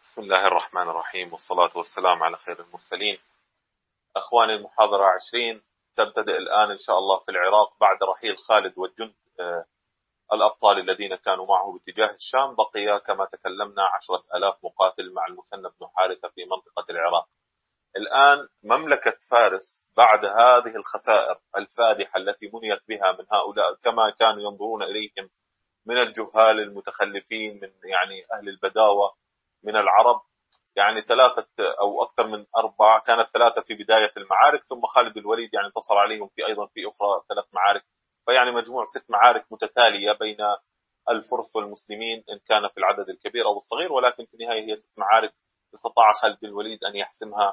بسم الله الرحمن الرحيم، والصلاة والسلام على خير المرسلين. أخواني، المحاضرة 20 تبتدئ الآن إن شاء الله في العراق بعد رحيل خالد والجند الأبطال الذين كانوا معه باتجاه الشام. بقي كما تكلمنا 10,000 مقاتل مع المثنى بن حارثة في منطقة العراق. الآن مملكة فارس بعد هذه الخسائر الفادحة التي منيت بها من هؤلاء كما كانوا ينظرون إليهم من الجهال المتخلفين، من أهل البداوة من العرب، ثلاثة أو أكثر من أربعة، كانت ثلاثة في بداية المعارك، ثم خالد بن الوليد انتصر عليهم في أيضا في أخرى 3 معارك، مجموع 6 معارك متتالية بين الفرس والمسلمين، إن كان في العدد الكبير أو الصغير، ولكن في النهاية هي 6 معارك استطاع خالد بن الوليد أن يحسمها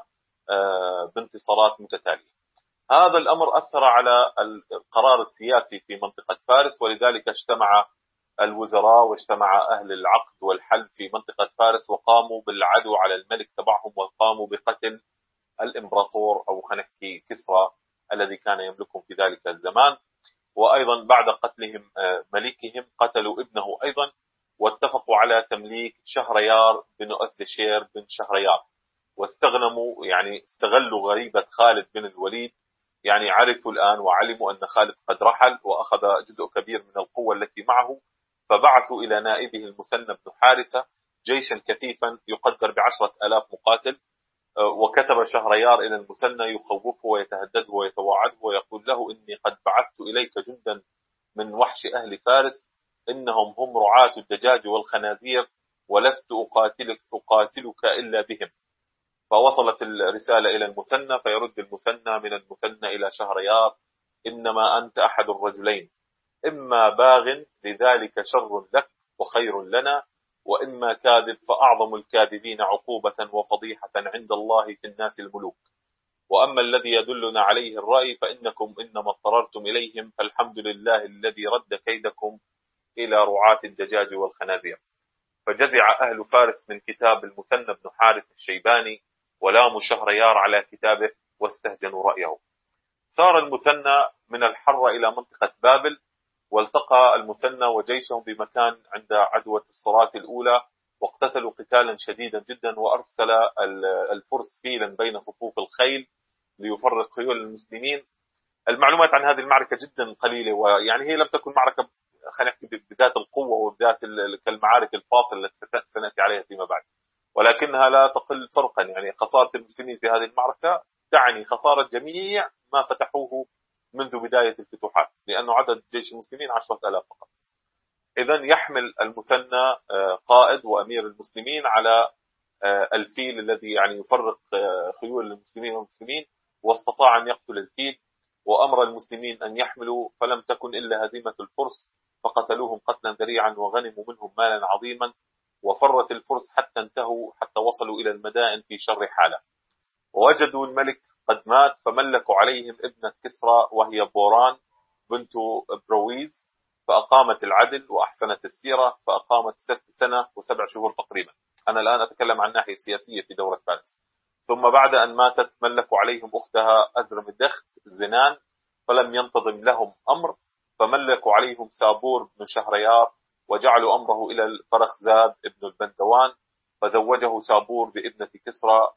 بانتصارات متتالية. هذا الأمر أثر على القرار السياسي في منطقة فارس، ولذلك اجتمع الوزراء واجتمع أهل العقد والحل في منطقة فارس، وقاموا بالعدو على الملك تبعهم، وقاموا بقتل الإمبراطور أو خلينا نحكي كسرى الذي كان يملكهم في ذلك الزمان. وأيضا بعد قتلهم ملكهم قتلوا ابنه أيضا، واتفقوا على تمليك شهريار بن أسدشير بن شهريار، واستغنموا استغلوا غيبة خالد بن الوليد. عرفوا الآن وعلموا أن خالد قد رحل وأخذ جزء كبير من القوة التي معه، فبعثوا إلى نائبه المثنى بن حارثة جيشا كثيفا يقدر ب10,000 مقاتل، وكتب شهريار إلى المثنى يخوفه ويتهدده ويتواعده ويقول له: إني قد بعثت إليك جندا من وحش أهل فارس، إنهم هم رعاة الدجاج والخنازير، ولست أقاتلك إلا بهم. فوصلت الرسالة إلى المثنى، فيرد المثنى من المثنى إلى شهريار: إنما أنت أحد الرجلين، إما باغ لذلك شر لك وخير لنا، وإما كاذب فأعظم الكاذبين عقوبة وفضيحة عند الله في الناس الملوك. وأما الذي يدلنا عليه الرأي فإنكم إنما اضطررتم إليهم، فالحمد لله الذي رد كيدكم إلى رعاة الدجاج والخنازير. فجزع أهل فارس من كتاب المثنى بن حارث الشيباني، ولاموا شهريار على كتابه واستهجنوا رأيه. سار المثنى من الحرة إلى منطقة بابل، والتقى المثنى وجيشهم بمكان عند عدوة الصراط الأولى، واقتتلوا قتالا شديدا جدا، وأرسل الفرس فيلا بين صفوف الخيل ليفرق خيول المسلمين. المعلومات عن هذه المعركة جدا قليلة، هي لم تكن معركة خلينا نحكي بذات القوة وبذات كالمعارك الفاصلة التي سنأتي عليها فيما بعد، ولكنها لا تقل فرقا. خسارة المسلمين في هذه المعركة تعني خسارة جميع ما فتحوه منذ بداية الفتوحات، لأنه عدد جيش المسلمين 10,000 فقط. إذن يحمل المثنى قائد وأمير المسلمين على الفيل الذي يفرق خيول المسلمين والمسلمين، واستطاع أن يقتل الفيل، وأمر المسلمين أن يحملوا، فلم تكن إلا هزيمة الفرس، فقتلوهم قتلا ذريعا وغنموا منهم مالا عظيما، وفرت الفرس حتى وصلوا إلى المدائن في شر حالة، ووجدوا الملك قد مات، فملكوا عليهم ابنة كسرى وهي بوران بنت برويز، فأقامت العدل وأحسنت السيرة، فأقامت 6 سنة و7 شهور تقريبا. أنا الآن أتكلم عن الناحية السياسية في دولة فارس. ثم بعد أن ماتت ملكوا عليهم أختها أزرم الدخت زنان، فلم ينتظم لهم أمر، فملكوا عليهم سابور بن شهريار، وجعلوا أمره إلى الفرخزاد ابن البندوان، فزوجه سابور بابنة كسرى،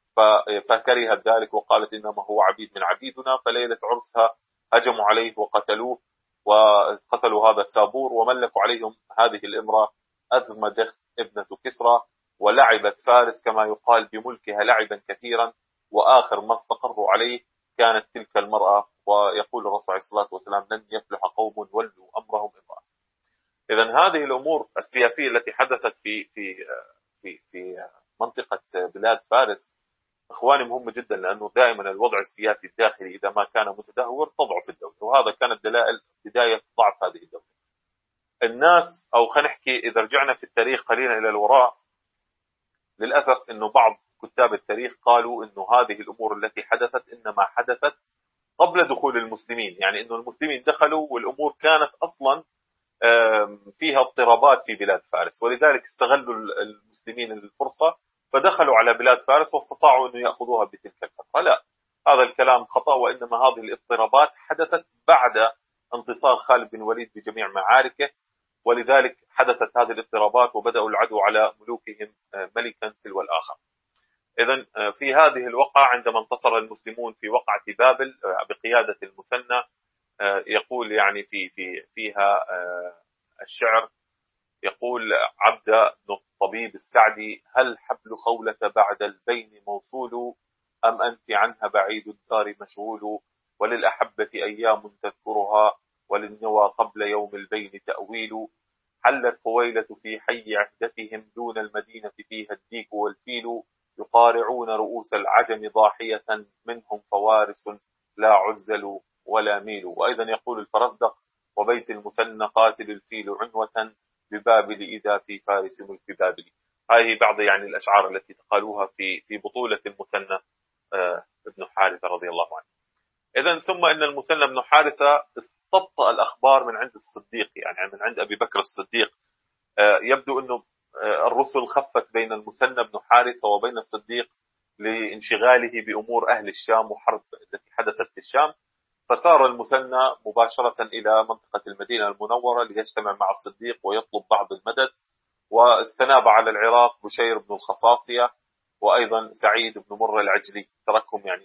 فكرهت ذلك وقالت إنما هو عبيد من عبيدنا. فليلة عرسها هجموا عليه وقتلوا هذا السابور، وملكوا عليهم هذه الامرأة أزمدخ ابنة كسرى، ولعبت فارس كما يقال بملكها لعبا كثيرا، وآخر ما استقروا عليه كانت تلك المرأة. ويقول الرسول عليه الصلاة والسلام: لن يفلح قوم ولوا أمرهم امرأة. إذن هذه الأمور السياسية التي حدثت في منطقة بلاد فارس إخواني مهمة جدا، لأنه دائما الوضع السياسي الداخلي إذا ما كان متدهور تضعف الدولة، وهذا كانت دلائل بداية ضعف هذه الدولة. الناس، أو خلينا نحكي إذا رجعنا في التاريخ قليلا إلى الوراء، للأسف أنه بعض كتاب التاريخ قالوا أنه هذه الأمور التي حدثت إنما حدثت قبل دخول المسلمين، أنه المسلمين دخلوا والأمور كانت أصلا فيها اضطرابات في بلاد فارس، ولذلك استغلوا المسلمين الفرصة فدخلوا على بلاد فارس واستطاعوا أن يأخذوها بتلك الفترة. لا، هذا الكلام خطأ، وإنما هذه الاضطرابات حدثت بعد انتصار خالد بن الوليد بجميع معاركه، ولذلك حدثت هذه الاضطرابات وبدأوا العدو على ملوكهم ملكا تلو الآخر. إذن في هذه الوقعة عندما انتصر المسلمون في وقعة بابل بقيادة المثنى، يقول يعني فيها الشعر، يقول: عبد بن الطبيب السعدي: هل حبل خولة بعد البين موصول، أم أنت عنها بعيد الدار مشغول، وللأحبة أيام تذكرها، وللنوى قبل يوم البين تأويل، حلت خويلة في حي عهدتهم، دون المدينة فيها الديك والفيل، يقارعون رؤوس العجم ضاحية، منهم فوارس لا عزل ولا ميل. وأيضا يقول الفرزدق: وبيت المثنى قاتل الفيل عنوة، ببابل إذا في فارس ملك بابل. هذه بعض يعني الأشعار التي تقالوها في بطولة المثنى ابن حارثة رضي الله عنه. إذن ثم إن المثنى بن حارثة استبطأ الأخبار من عند الصديق، يعني من عند أبي بكر الصديق. يبدو أنه الرسل خفت بين المثنى بن حارثة وبين الصديق لانشغاله بأمور أهل الشام وحرب التي حدثت في الشام، فسار المثنى مباشرة إلى منطقة المدينة المنورة ليجتمع مع الصديق ويطلب بعض المدد. واستناب على العراق بشير بن الخصاصية وأيضا سعيد بن مر العجلي، تركهم يعني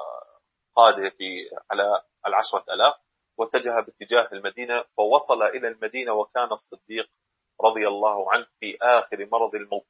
كقادة على 10,000، واتجه باتجاه المدينة، فوصل إلى المدينة وكان الصديق رضي الله عنه في آخر مرض الموت.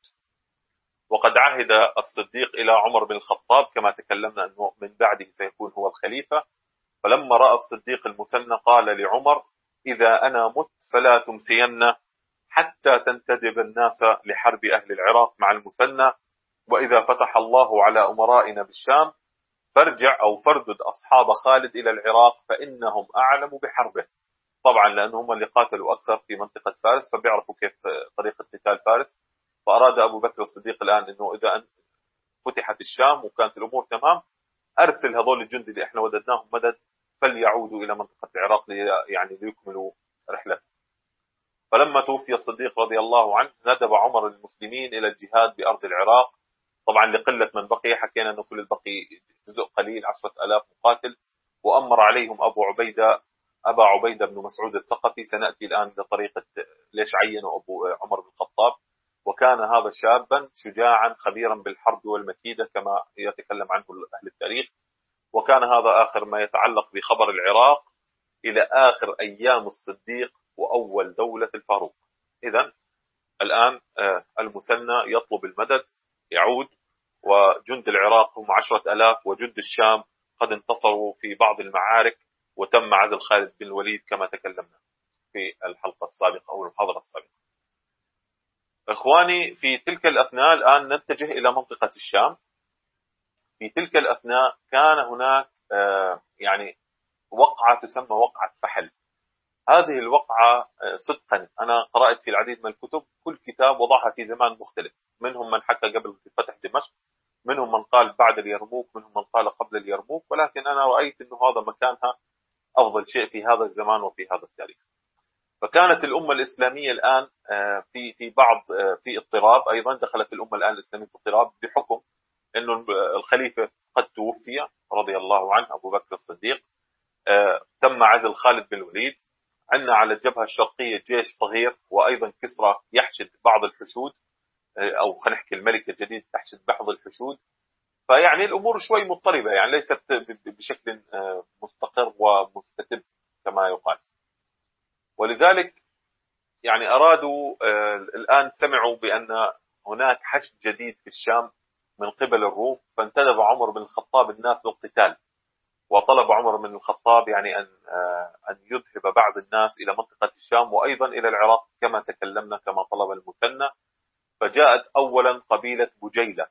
وقد عهد الصديق إلى عمر بن الخطاب كما تكلمنا أنه من بعده سيكون هو الخليفة. فلما رأى الصديق المثنى قال لعمر: إذا أنا مت فلا تمسين حتى تنتدب الناس لحرب أهل العراق مع المثنى، وإذا فتح الله على أمرائنا بالشام فارجع أو فردد أصحاب خالد إلى العراق فإنهم أعلم بحربه. طبعا لأنهم اللي قاتلوا أكثر في منطقة فارس فبيعرفوا كيف طريقة قتال فارس. فأراد أبو بكر الصديق الآن أنه إذا فتحت الشام وكانت الأمور تمام، أرسل هذول الجند اللي إحنا وددناهم مدد فليعودوا إلى منطقة العراق يعني ليكملوا رحلة. فلما توفي الصديق رضي الله عنه ندب عمر المسلمين إلى الجهاد بأرض العراق، طبعا لقلة من بقي، حكينا أنه كل البقي جزء قليل 10,000 مقاتل، وأمر عليهم أبا عبيدة بن مسعود الثقفي. سنأتي الآن لطريقة ليش عينوا أبو عمر بن الخطاب. وكان هذا شابا شجاعا خبيرا بالحرب والمكيدة كما يتكلم عنه أهل التاريخ. وكان هذا آخر ما يتعلق بخبر العراق إلى آخر أيام الصديق وأول دولة الفاروق. إذن الآن المثنى يطلب المدد، يعود، وجند العراق هم 10,000، وجند الشام قد انتصروا في بعض المعارك، وتم عزل خالد بن الوليد كما تكلمنا في الحلقة السابقة أو المحاضرة السابقة. إخواني، في تلك الأثناء الآن نتجه إلى منطقة الشام. في تلك الأثناء كان هناك يعني وقعة تسمى وقعة فحل. هذه الوقعة صدقا أنا قرأت في العديد من الكتب، كل كتاب وضعها في زمان مختلف. منهم من حكى قبل فتح دمشق، منهم من قال بعد اليرموك، منهم من قال قبل اليرموك، ولكن أنا رأيت أنه هذا مكانها أفضل شيء في هذا الزمان وفي هذا التاريخ. فكانت الأمة الإسلامية الآن في اضطراب. أيضا دخلت الأمة الآن الإسلامية في اضطراب بحكم أنه الخليفة قد توفي رضي الله عنه أبو بكر الصديق. تم عزل خالد بن الوليد. عندنا على الجبهة الشرقية جيش صغير، وأيضا كسرى يحشد بعض الحشود، أو خلينا نحكي الملك الجديد تحشد بعض الحشود. فيعني الأمور شوي مضطربة، يعني ليست بشكل مستقر ومستتب كما يقال. ولذلك يعني أرادوا الآن سمعوا بأن هناك حشد جديد في الشام من قبل الروم، فانتدب عمر بن الخطاب الناس للقتال، وطلب عمر بن الخطاب يعني أن يذهب بعض الناس إلى منطقة الشام وأيضا إلى العراق كما تكلمنا كما طلب المثنى. فجاءت أولا قبيلة بجيلة،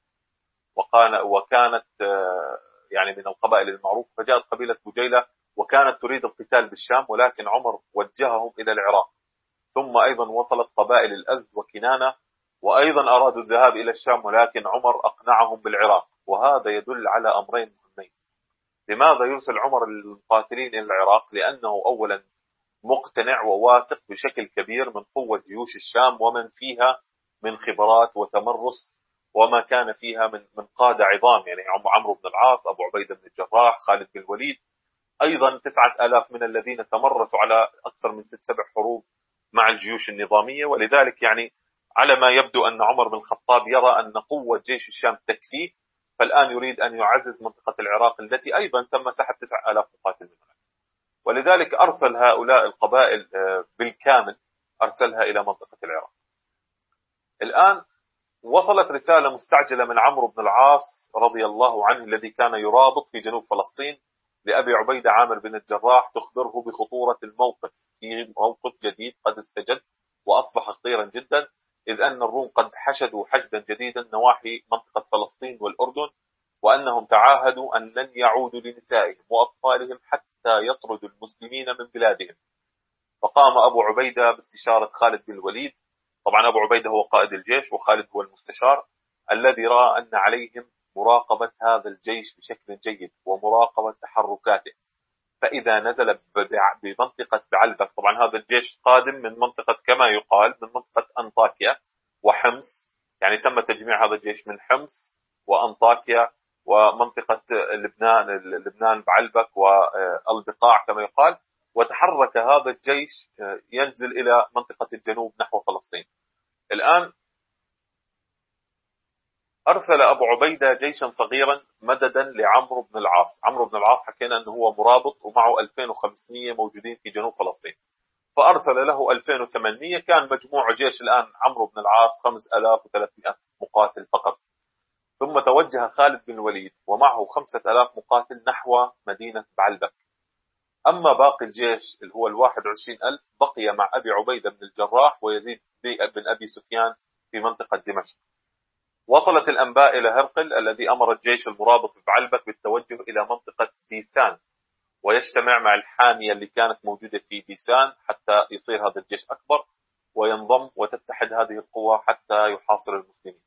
وكانت يعني من القبائل المعروفة. فجاءت قبيلة بجيلة وكانت تريد القتال بالشام، ولكن عمر وجههم إلى العراق. ثم أيضا وصلت قبائل الأزد وكنانة، وأيضا أرادوا الذهاب إلى الشام، ولكن عمر أقنعهم بالعراق. وهذا يدل على أمرين مهمين. لماذا يرسل عمر المقاتلين إلى العراق؟ لأنه أولا مقتنع وواثق بشكل كبير من قوة جيوش الشام ومن فيها من خبرات وتمرس، وما كان فيها من قادة عظام، يعني عمرو بن العاص، أبو عبيدة بن الجراح، خالد بن الوليد، أيضا 9,000 من الذين تمرسوا على أكثر من 6-7 حروب مع الجيوش النظامية. ولذلك يعني على ما يبدو أن عمر بن الخطاب يرى أن قوة جيش الشام تكفيه، فالآن يريد أن يعزز منطقة العراق التي أيضا تم سحب 9000 مقاتل منها، ولذلك أرسل هؤلاء القبائل بالكامل، أرسلها إلى منطقة العراق. الآن وصلت رسالة مستعجلة من عمرو بن العاص رضي الله عنه الذي كان يرابط في جنوب فلسطين لأبي عبيدة عامر بن الجراح، تخبره بخطورة الموقف، في موقف جديد قد استجد وأصبح خطيرا جدا، إذ أن الروم قد حشدوا حشدا جديدا نواحي منطقة فلسطين والأردن، وأنهم تعاهدوا أن لن يعودوا لنسائهم وأطفالهم حتى يطردوا المسلمين من بلادهم. فقام أبو عبيدة باستشارة خالد بن الوليد. طبعا أبو عبيدة هو قائد الجيش وخالد هو المستشار، الذي رأى أن عليهم مراقبة هذا الجيش بشكل جيد ومراقبة تحركاته. فإذا نزل بمنطقة بعلبك، طبعا هذا الجيش قادم من منطقة كما يقال من منطقة أنطاكيا وحمص، يعني تم تجميع هذا الجيش من حمص وأنطاكيا ومنطقة لبنان بعلبك والبقاع كما يقال، وتحرك هذا الجيش ينزل إلى منطقة الجنوب نحو فلسطين. الآن أرسل أبو عبيدة جيشا صغيرا مددا لعمرو بن العاص. عمرو بن العاص حكينا أنه هو مرابط ومعه 2500 موجودين في جنوب فلسطين، فأرسل له 2800. كان مجموع جيش الآن عمرو بن العاص 5300 مقاتل فقط. ثم توجه خالد بن الوليد ومعه 5000 مقاتل نحو مدينة بعلبك. أما باقي الجيش اللي هو 21000 بقي مع أبي عبيدة بن الجراح ويزيد بن أبي سفيان في منطقة دمشق. وصلت الأنباء إلى هرقل الذي أمر الجيش المرابط بعلبك بالتوجه إلى منطقة ديسان ويجتمع مع الحامية اللي كانت موجودة في ديسان حتى يصير هذا الجيش أكبر وينضم وتتحد هذه القوى حتى يحاصر المسلمين.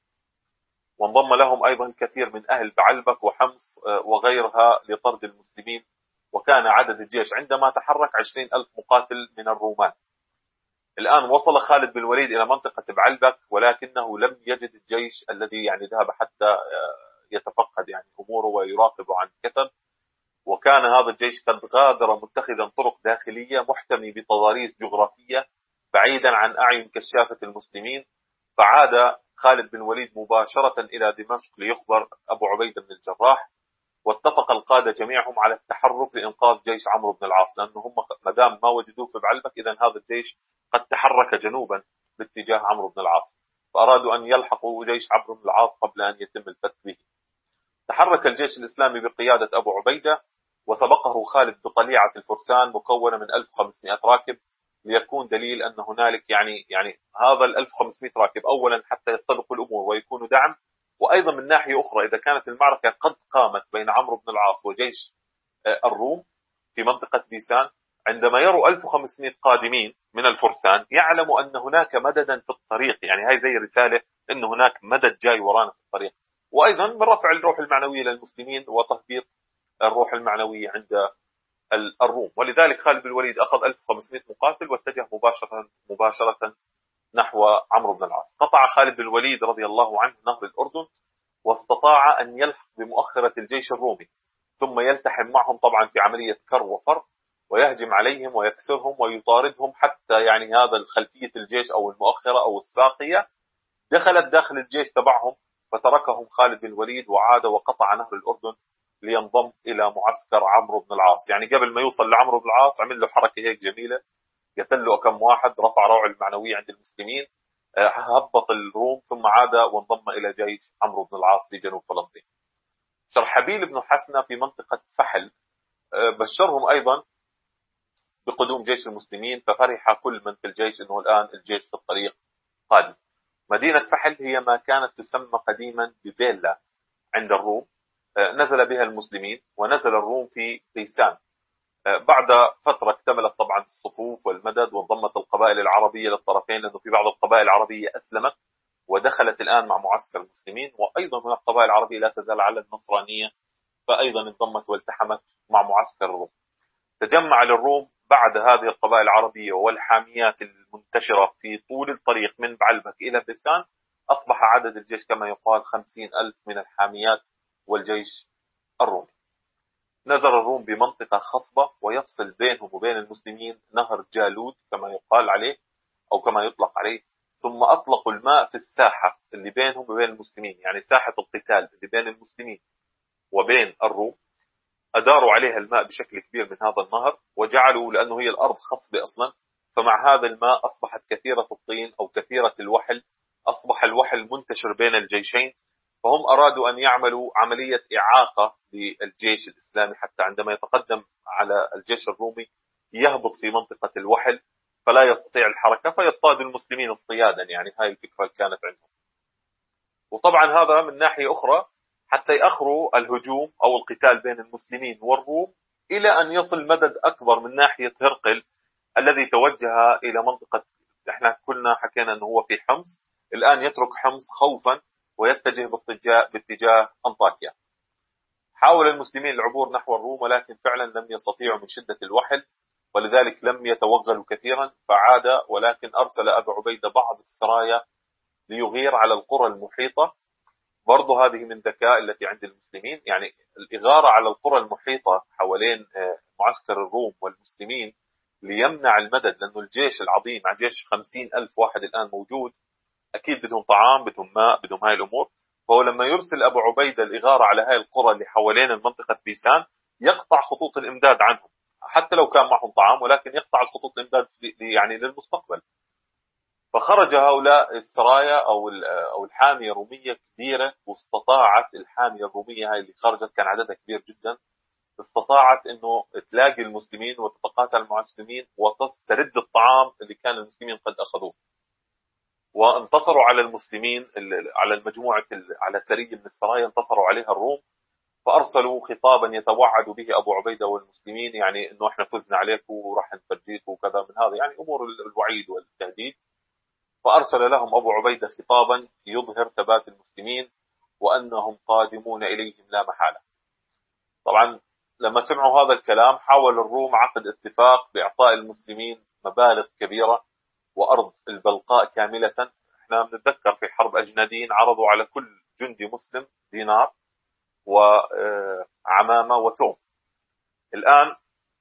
وانضم لهم أيضا كثير من أهل بعلبك وحمص وغيرها لطرد المسلمين، وكان عدد الجيش عندما تحرك 20,000 مقاتل من الرومان. الآن وصل خالد بن الوليد إلى منطقة بعلبك، ولكنه لم يجد الجيش الذي يعني ذهب حتى يتفقد يعني أموره ويراقب عن كثب، وكان هذا الجيش قد غادر متخذا طرق داخلية محتمي بتضاريس جغرافية بعيدا عن أعين كشافة المسلمين. فعاد خالد بن الوليد مباشرة إلى دمشق ليخبر أبو عبيدة بن الجراح، واتفق القادة جميعهم على التحرك لإنقاذ جيش عمرو بن العاص، لأنه هم ما دام ما وجدوه في بعلبك إذن هذا الجيش قد تحرك جنوبا باتجاه عمرو بن العاص، فأرادوا أن يلحقوا جيش عمرو بن العاص قبل أن يتم الفتك به. تحرك الجيش الإسلامي بقيادة أبو عبيدة، وسبقه خالد بطليعة الفرسان مكونة من 1500 راكب، ليكون دليل أن هنالك يعني هذا 1500 راكب أولا حتى يستبقوا الأمور ويكونوا دعم، وأيضا من ناحية أخرى إذا كانت المعركة قد قامت بين عمرو بن العاص وجيش الروم في منطقة ديسان، عندما يروا 1500 قادمين من الفرسان يعلموا أن هناك مددا في الطريق، يعني هاي زي رسالة أن هناك مدد جاي ورانا في الطريق، وأيضا من رفع الروح المعنوية للمسلمين وتهبيط الروح المعنوية عند الروم. ولذلك خالد بن الوليد أخذ 1500 مقاتل واتجه مباشرة نحو عمرو بن العاص. قطع خالد بن الوليد رضي الله عنه نهر الأردن، واستطاع أن يلحق بمؤخرة الجيش الرومي، ثم يلتحم معهم طبعا في عملية كر وفر، ويهجم عليهم ويكسرهم ويطاردهم حتى يعني هذا الخلفية الجيش أو المؤخرة أو الساقية دخلت داخل الجيش تبعهم، فتركهم خالد بن الوليد وعاد وقطع نهر الأردن لينضم إلى معسكر عمرو بن العاص. يعني قبل ما يوصل لعمرو بن العاص عمل له حركة هيك جميلة، قتل له كم واحد، رفع روعه المعنوية عند المسلمين، هبط الروم، ثم عاد وانضم إلى جيش عمرو بن العاص في جنوب فلسطين. شرحبيل بن حسنة في منطقة فحل بشرهم أيضا بقدوم جيش المسلمين، ففرح كل من في الجيش أنه الآن الجيش في الطريق قادم. مدينة فحل هي ما كانت تسمى قديما ببيلا عند الروم، نزل بها المسلمين، ونزل الروم في ديسان. بعد فترة اكتملت طبعا الصفوف والمدد، وانضمت القبائل العربية للطرفين، لأنه في بعض القبائل العربية أسلمت ودخلت الآن مع معسكر المسلمين، وأيضا هناك قبائل عربية لا تزال على النصرانية فأيضا انضمت والتحمت مع معسكر الروم. تجمع للروم بعد هذه القبائل العربية والحاميات المنتشرة في طول الطريق من بعلبك إلى بسان، أصبح عدد الجيش كما يقال 50,000 من الحاميات والجيش الرومي. نزل الروم بمنطقة خصبة ويفصل بينهم وبين المسلمين نهر جالود كما يقال عليه، أو كما يطلق عليه، ثم أطلقوا الماء في الساحة اللي بينهم وبين المسلمين، يعني ساحة القتال اللي بين المسلمين وبين الروم، أداروا عليها الماء بشكل كبير من هذا النهر، وجعلوا، لأنه هي الأرض خصبة أصلا، فمع هذا الماء أصبحت كثيرة الطين أو كثيرة الوحل، أصبح الوحل منتشر بين الجيشين. فهم أرادوا أن يعملوا عملية إعاقة للجيش الإسلامي، حتى عندما يتقدم على الجيش الرومي يهبط في منطقة الوحل فلا يستطيع الحركة، فيصطاد المسلمين اصطيادا. يعني هاي الفكرة اللي كانت عندهم. وطبعا هذا من ناحية أخرى حتى يأخروا الهجوم أو القتال بين المسلمين والروم، إلى أن يصل مدد أكبر من ناحية هرقل الذي توجه إلى منطقة، احنا كنا حكينا أنه هو في حمص، الآن يترك حمص خوفا ويتجه باتجاه أنطاكيا. حاول المسلمين العبور نحو الروم، ولكن فعلا لم يستطيعوا من شدة الوحل، ولذلك لم يتوغلوا كثيرا فعاد. ولكن أرسل أبو عبيدة بعض السرايا ليغير على القرى المحيطة. برضو هذه من ذكاء التي عند المسلمين، يعني الإغارة على القرى المحيطة حوالين معسكر الروم والمسلمين ليمنع المدد، لأنه الجيش العظيم مع جيش 50,000 واحد الآن موجود، أكيد بدهم طعام، بدهم ماء، بدهم هاي الأمور. فهو لما يرسل أبو عبيدة الإغارة على هاي القرى اللي حوالين المنطقة بيسان، يقطع خطوط الإمداد عنهم، حتى لو كان معهم طعام، ولكن يقطع الخطوط الإمداد يعني للمستقبل. فخرج هؤلاء السرايا أو الحامية الرومية كبيرة، واستطاعت الحامية الرومية هاي اللي خرجت، كان عددها كبير جدا، استطاعت انه تلاقي المسلمين وتتقاتل مع المسلمين وتسترد الطعام اللي كان المسلمين قد اخذوه. وانتصروا على المسلمين، على المجموعة، على سرية من السرايا انتصروا عليها الروم، فارسلوا خطابا يتوعد به ابو عبيدة والمسلمين، يعني انه احنا فزنا عليكم وراح نفديكم وكذا من هذا، يعني امور الوعيد والتهديد. فارسل لهم ابو عبيدة خطابا يظهر ثبات المسلمين وانهم قادمون اليهم لا محالة. طبعا لما سمعوا هذا الكلام حاول الروم عقد اتفاق بإعطاء المسلمين مبالغ كبيرة وأرض البلقاء كاملة. احنا بنتذكر في حرب أجنادين عرضوا على كل جندي مسلم دينار وعمامة وثوم. الآن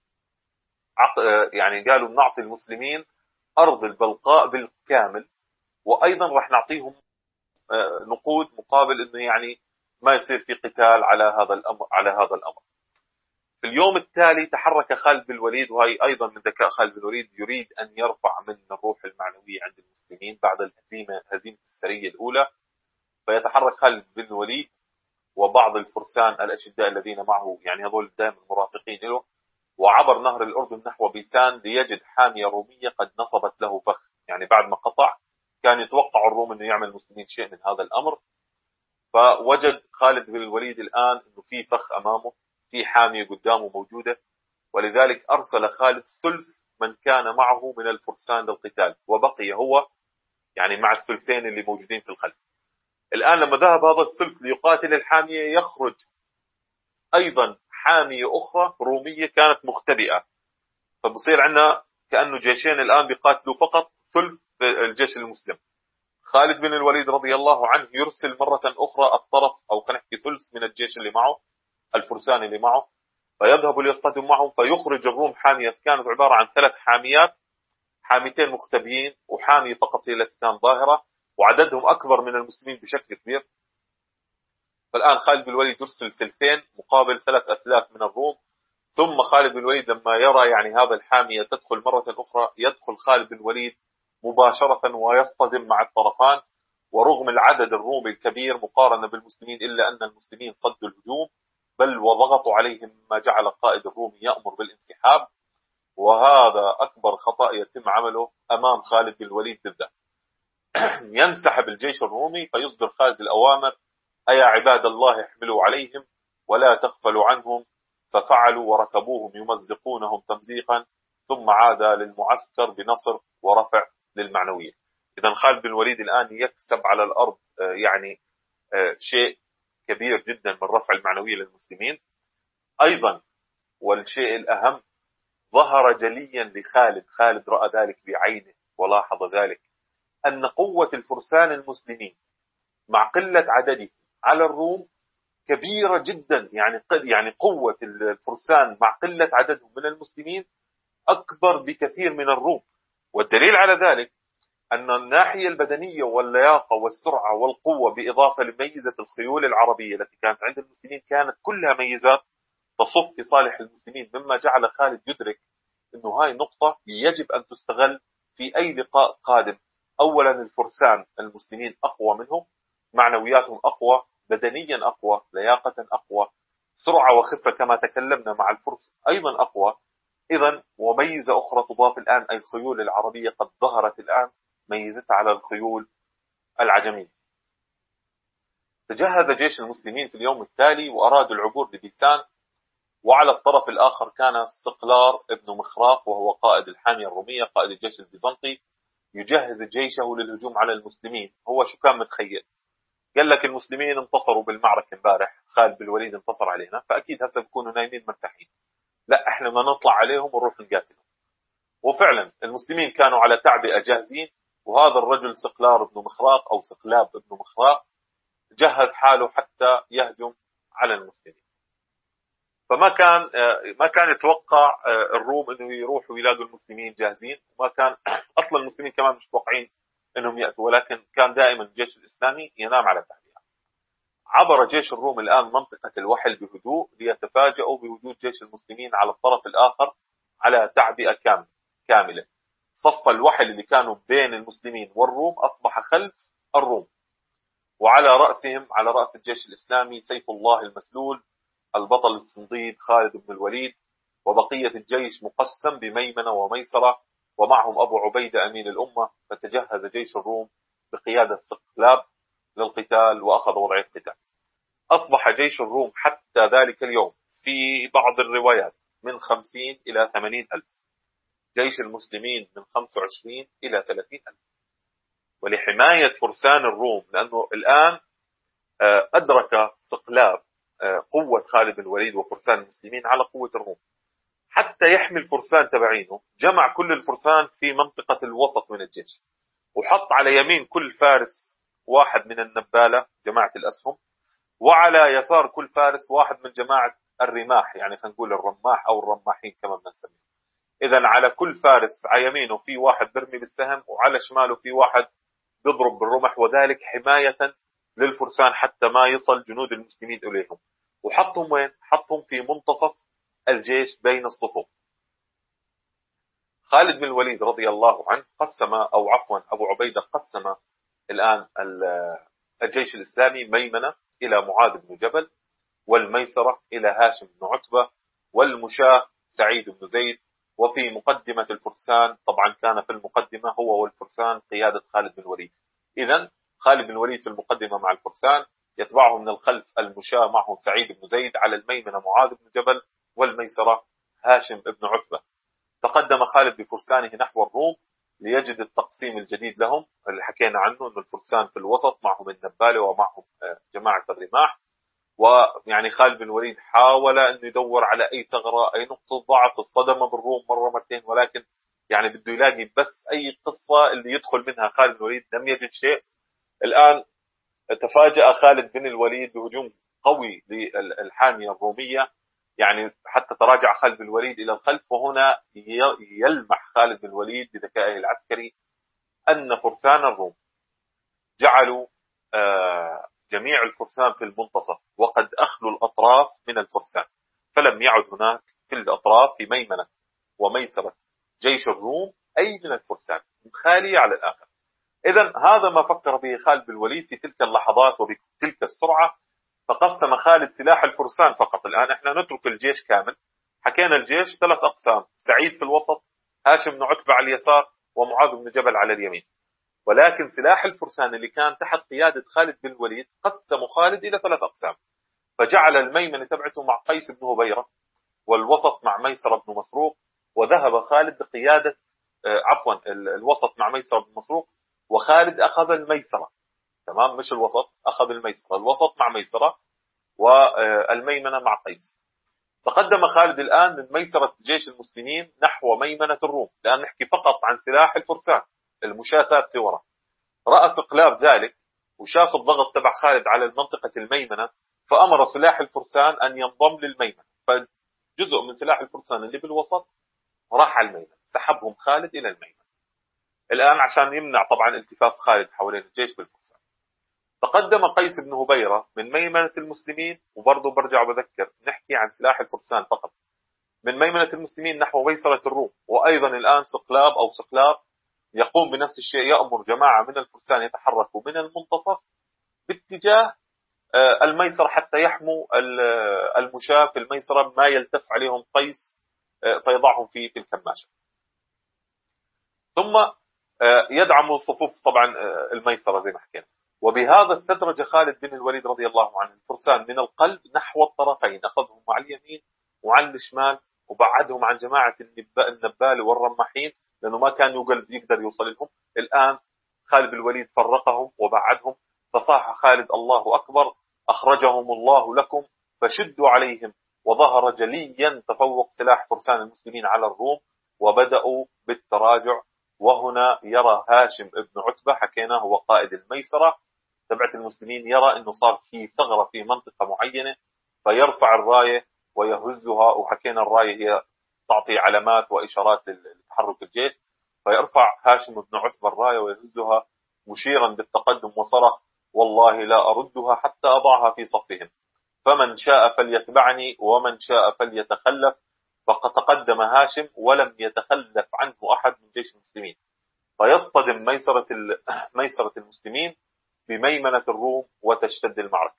يعني قالوا نعطي المسلمين أرض البلقاء بالكامل، وأيضا راح نعطيهم نقود مقابل إنه يعني ما يصير في قتال على هذا الأمر. في اليوم التالي تحرك خالد بن الوليد، وهي أيضا من ذكاء خالد بن الوليد، يريد أن يرفع من الروح المعنوية عند المسلمين بعد هزيمة السرية الأولى. فيتحرك خالد بن الوليد وبعض الفرسان الأشداء الذين معه، يعني هذول دائما مرافقين له، وعبر نهر الأردن نحو بيسان ليجد حامية رومية قد نصبت له فخ. يعني بعد ما قطع كان يتوقع الروم أنه يعمل المسلمين شيء من هذا الأمر، فوجد خالد بن الوليد الآن أنه في فخ أمامه، في حامية قدامه موجودة، ولذلك أرسل خالد ثلث من كان معه من الفرسان للقتال، وبقي هو يعني مع الثلثين اللي موجودين في الخلف. الآن لما ذهب هذا الثلث ليقاتل الحامية، يخرج أيضا حامية أخرى رومية كانت مختبئة، فبصير عندنا كأنه جيشين الآن بيقاتلوا فقط ثلث الجيش المسلم. خالد بن الوليد رضي الله عنه يرسل مرة أخرى الطرف، أو خلينا نحكي ثلث من الجيش اللي معه، الفرسان اللي معه، فيذهبوا ليصطدموا معهم، فيخرج الروم حامية كانت عبارة عن 3 حاميات، حاميتين مختبئين وحامية فقط هي التي كانت ظاهرة، وعددهم أكبر من المسلمين بشكل كبير. فالآن خالد بن الوليد يرسل ثلثين مقابل 3000 من الروم. ثم خالد بن الوليد لما يرى يعني هذا الحامية تدخل مرة أخرى، يدخل خالد بن الوليد مباشرة ويصطدم مع الطرفان. ورغم العدد الرومي الكبير مقارنة بالمسلمين، إلا أن المسلمين صدوا الهجوم بل وضغطوا عليهم، ما جعل قائد الرومي يأمر بالانسحاب. وهذا أكبر خطأ يتم عمله أمام خالد بن الوليد بالذات. ينسحب الجيش الرومي، فيصدر خالد الأوامر: أيا عباد الله احملوا عليهم ولا تغفلوا عنهم. ففعلوا وركبوهم يمزقونهم تمزيقا، ثم عاد للمعسكر بنصر ورفع للمعنوية. إذا خالد بن الوليد الآن يكسب على الأرض يعني شيء كبير جدا من رفع المعنوية للمسلمين. أيضا والشيء الأهم، ظهر جليا لخالد، خالد رأى ذلك بعينه ولاحظ ذلك، أن قوة الفرسان المسلمين مع قلة عددهم على الروم كبيرة جدا. يعني قوة الفرسان مع قلة عددهم من المسلمين أكبر بكثير من الروم. والدليل على ذلك أن الناحية البدنية واللياقة والسرعة والقوة بإضافة لميزة الخيول العربية التي كانت عند المسلمين كانت كلها ميزات تصف في صالح المسلمين، مما جعل خالد يدرك أنه هاي نقطة يجب أن تستغل في أي لقاء قادم. أولا الفرسان المسلمين أقوى منهم، معنوياتهم أقوى، بدنيا أقوى، لياقة أقوى، سرعة وخفة كما تكلمنا مع الفرس أيضا أقوى. إذن وميزة أخرى تضاف الآن، أي الخيول العربية قد ظهرت الآن ميزتها على الخيول العجمية. تجهز جيش المسلمين في اليوم التالي وأرادوا العبور لبيسان، وعلى الطرف الآخر كان صقلار ابن مخراق وهو قائد الحامية الرومية قائد الجيش البيزنطي يجهز جيشه للهجوم على المسلمين. هو شو كان متخيل؟ قال لك المسلمين انتصروا بالمعركة امبارح، خالد بن الوليد انتصر علينا، فأكيد هسه بكونوا نايمين مرتاحين، لا احنا بدنا نطلع عليهم ونروح نقاتلهم. وفعلا المسلمين كانوا على تعبئة جاهزين، وهذا الرجل صقلار بن مخراق أو صقلاب بن مخراق جهز حاله حتى يهجم على المسلمين. ما كان يتوقع الروم انه يروحوا يلاقوا المسلمين جاهزين، وما كان اصلا المسلمين كمان مش متوقعين انهم ياتوا، ولكن كان دائما الجيش الاسلامي ينام على التعبئة. عبر جيش الروم الان منطقة الوحل بهدوء ليتفاجئوا بوجود جيش المسلمين على الطرف الاخر على تعبئة كاملة. صف الوحل اللي كانوا بين المسلمين والروم اصبح خلف الروم، وعلى رأسهم على رأس الجيش الإسلامي سيف الله المسلول البطل الصنديد خالد بن الوليد، وبقية الجيش مقسم بميمنة وميسرة، ومعهم أبو عبيدة أمين الأمة. فتجهز جيش الروم بقيادة صقلاب للقتال وأخذ وضع القتال. أصبح جيش الروم حتى ذلك اليوم في بعض الروايات من 50 إلى 80 ألف، جيش المسلمين من 25 إلى 30 ألف. ولحماية فرسان الروم، لأنه الآن أدرك صقلاب قوة خالد بن الوليد وفرسان المسلمين على قوة الروم، حتى يحمي الفرسان تبعينه جمع كل الفرسان في منطقة الوسط من الجيش، وحط على يمين كل فارس واحد من النبالة جماعة الأسهم، وعلى يسار كل فارس واحد من جماعة الرماح، يعني خلينا نقول الرماح أو الرماحين كما بنسميه. إذا على كل فارس على يمينه في واحد برمي بالسهم، وعلى شماله في واحد بيضرب بالرمح، وذلك حماية للفرسان حتى ما يصل جنود المسلمين إليهم. وحطهم وين؟ حطهم في منتصف الجيش بين الصفوف. خالد بن الوليد رضي الله عنه قسم، أو عفوا أبو عبيدة قسم الآن الجيش الإسلامي ميمنة إلى معاذ بن جبل، والميسرة إلى هاشم بن عتبة، والمشاة سعيد بن زيد. وفي مقدمة الفرسان طبعا كان في المقدمة هو والفرسان قيادة خالد بن الوليد. إذن خالد بن الوليد في المقدمة مع الفرسان، يتبعه من الخلف المشاة معه سعيد بن زيد، على الميمنة معاذ بن جبل، والميسرة هاشم بن عتبة. تقدم خالد بفرسانه نحو الروم ليجد التقسيم الجديد لهم اللي حكينا عنه، أن الفرسان في الوسط معهم النبالة ومعهم جماعة الرماح. ويعني خالد بن الوليد حاول أن يدور على أي ثغرة، أي نقطة ضعف، اصطدم بالروم مرة مرتين، ولكن يعني بده يلاقي بس أي قصة اللي يدخل منها خالد بن الوليد، لم يجد شيء. الآن تفاجأ خالد بن الوليد بهجوم قوي للحامية الرومية، يعني حتى تراجع خالد بن الوليد إلى الخلف. وهنا يلمح خالد بن الوليد بذكائه العسكري أن فرسان الروم جعلوا جميع الفرسان في المنتصف، وقد أخلوا الأطراف من الفرسان، فلم يعد هناك في الأطراف في ميمنة وميسرة جيش الروم أي من الفرسان، خالية على الآخر. إذن هذا ما فكر به خالد بن الوليد في تلك اللحظات وبتلك السرعة. فقسم خالد سلاح الفرسان فقط. الآن احنا نترك الجيش كامل، حكينا الجيش 3 أقسام، سعيد في الوسط، هاشم بن عتبة على اليسار، ومعاذ بن جبل على اليمين. ولكن سلاح الفرسان اللي كان تحت قيادة خالد بن الوليد قسم خالد إلى 3 أقسام، فجعل الميمنة تبعته مع قيس بن هبيرة، والوسط مع ميسر بن مسروق. وذهب خالد بقيادة الوسط مع ميسر بن مسروق، وخالد أخذ الميسرة، تمام، مش الوسط، أخذ الميسرة، الوسط مع ميسرة والميمنة مع قيس. تقدم خالد الآن من ميسرة جيش المسلمين نحو ميمنة الروم، لأن نحكي فقط عن سلاح الفرسان، المشاة ثابتة وراء. رأى صقلاب ذلك وشاف الضغط تبع خالد على منطقة الميمنة، فأمر سلاح الفرسان أن ينضم للميمنة، فجزء من سلاح الفرسان اللي بالوسط راح على الميمنة، سحبهم خالد إلى الميمنة. الآن عشان يمنع طبعا التفاف خالد حوالين الجيش بالفرسان، تقدم قيس بن هبيرة من ميمنة المسلمين، وبرضه برجع وبذكر نحكي عن سلاح الفرسان فقط، من ميمنة المسلمين نحو ميسرة الروم. وأيضا الآن صقلاب يقوم بنفس الشيء، يأمر جماعة من الفرسان يتحركوا من المنتصف باتجاه الميسرة حتى يحموا المشاة في الميسرة ما يلتف عليهم قيس فيضعهم في الكماشة. ثم يدعم الصفوف طبعا الميسرة زي ما حكينا. وبهذا استدرج خالد بن الوليد رضي الله عنه الفرسان من القلب نحو الطرفين، أخذهم على اليمين وعلى الشمال، وبعدهم عن جماعة النبال والرماحين لأنه ما كان يقدر يوصل لهم. الآن خالد بن الوليد فرقهم وبعدهم، فصاح خالد الله أكبر، أخرجهم الله لكم فشدوا عليهم. وظهر جليا تفوق سلاح فرسان المسلمين على الروم، وبدأوا بالتراجع. وهنا يرى هاشم ابن عتبة، حكينا هو قائد الميسرة تبعت المسلمين، يرى أنه صار في ثغرة في منطقة معينة، فيرفع الراية ويهزها. وحكينا الراية هي تعطي علامات وإشارات لتحرك الجيش، فيرفع هاشم بن عتبة الراية ويهزها مشيرا بالتقدم، وصرخ والله لا أردها حتى أضعها في صفهم، فمن شاء فليتبعني ومن شاء فليتخلف. فقد تقدم هاشم ولم يتخلف عنه أحد من جيش المسلمين، فيصطدم ميسرة المسلمين بميمنة الروم وتشتد المعركة.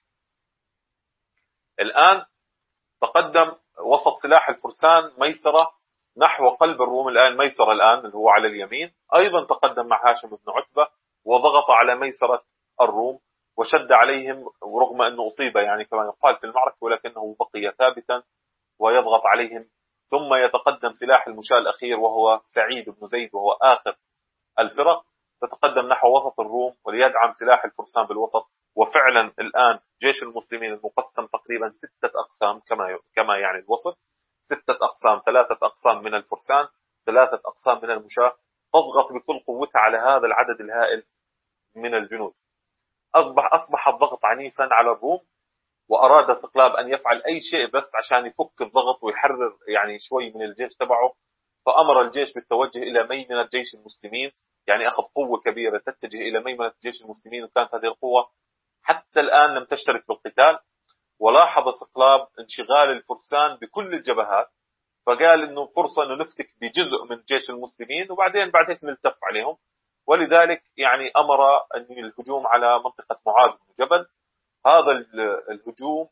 الآن تقدم وسط سلاح الفرسان ميسرة نحو قلب الروم. الآن ميسرة الآن اللي هو على اليمين أيضا تقدم مع هاشم بن عتبة وضغط على ميسرة الروم وشد عليهم، ورغم أنه أصيب يعني كما يقال في المعركة ولكنه بقي ثابتا ويضغط عليهم. ثم يتقدم سلاح المشاة الأخير وهو سعيد بن زيد وهو آخر الفرق، تتقدم نحو وسط الروم وليدعم سلاح الفرسان بالوسط. وفعلا الآن جيش المسلمين المقسم تقريبا 6 أقسام كما يعني الوصف، 6 أقسام، 3 أقسام من الفرسان، 3 أقسام من المشاة، تضغط بكل قوتها على هذا العدد الهائل من الجنود. أصبح الضغط عنيفا على الروم، وأراد صقلاب أن يفعل أي شيء بس عشان يفك الضغط ويحرر يعني شوي من الجيش تبعه. فأمر الجيش بالتوجه إلى ميمنة جيش المسلمين، يعني أخذ قوة كبيرة تتجه إلى ميمنة جيش المسلمين، وكانت هذه القوة حتى الآن لم تشترك بالقتال. ولاحظ صقلاب انشغال الفرسان بكل الجبهات، فقال إنه فرصة إنه نفتك بجزء من جيش المسلمين وبعدين بعد هيك نلتف عليهم. ولذلك يعني أمر أن الهجوم على منطقة معاذ بن جبل. هذا الهجوم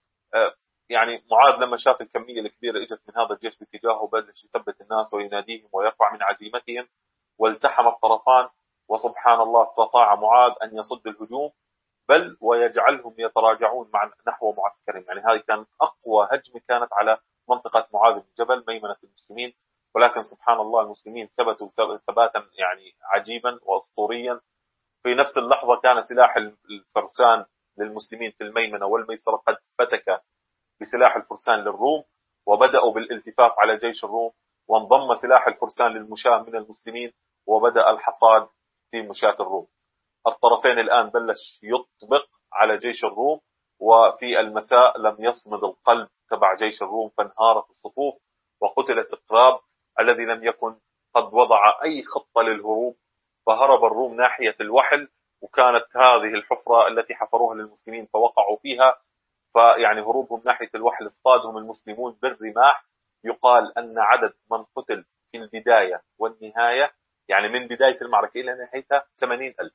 يعني معاذ لما شاف الكمية الكبيرة اجت من هذا الجيش باتجاهه بلش يثبت الناس ويناديهم ويرفع من عزيمتهم، والتحم الطرفان. وسبحان الله استطاع معاذ أن يصد الهجوم بل ويجعلهم يتراجعون نحو معسكرهم. يعني هذه كانت أقوى هجمة كانت على منطقة معاذ بن جبل ميمنة المسلمين. ولكن سبحان الله المسلمين ثبتوا ثباتا يعني عجيبا وأسطوريا. في نفس اللحظة كان سلاح الفرسان للمسلمين في الميمنة والميسرة قد فتك بسلاح الفرسان للروم، وبدأوا بالالتفاف على جيش الروم، وانضم سلاح الفرسان للمشاة من المسلمين، وبدأ الحصاد في مشاة الروم. الطرفين الآن بلش يطبق على جيش الروم، وفي المساء لم يصمد القلب تبع جيش الروم فانهارت الصفوف، وقتل سقراب الذي لم يكن قد وضع أي خطة للهروب، فهرب الروم ناحية الوحل، وكانت هذه الحفرة التي حفروها للمسلمين فوقعوا فيها. فيعني هروبهم ناحية الوحل اصطادهم المسلمون بالرماح. يقال أن عدد من قتل في البداية والنهاية، يعني من بداية المعركة إلى نهايتها 80,000.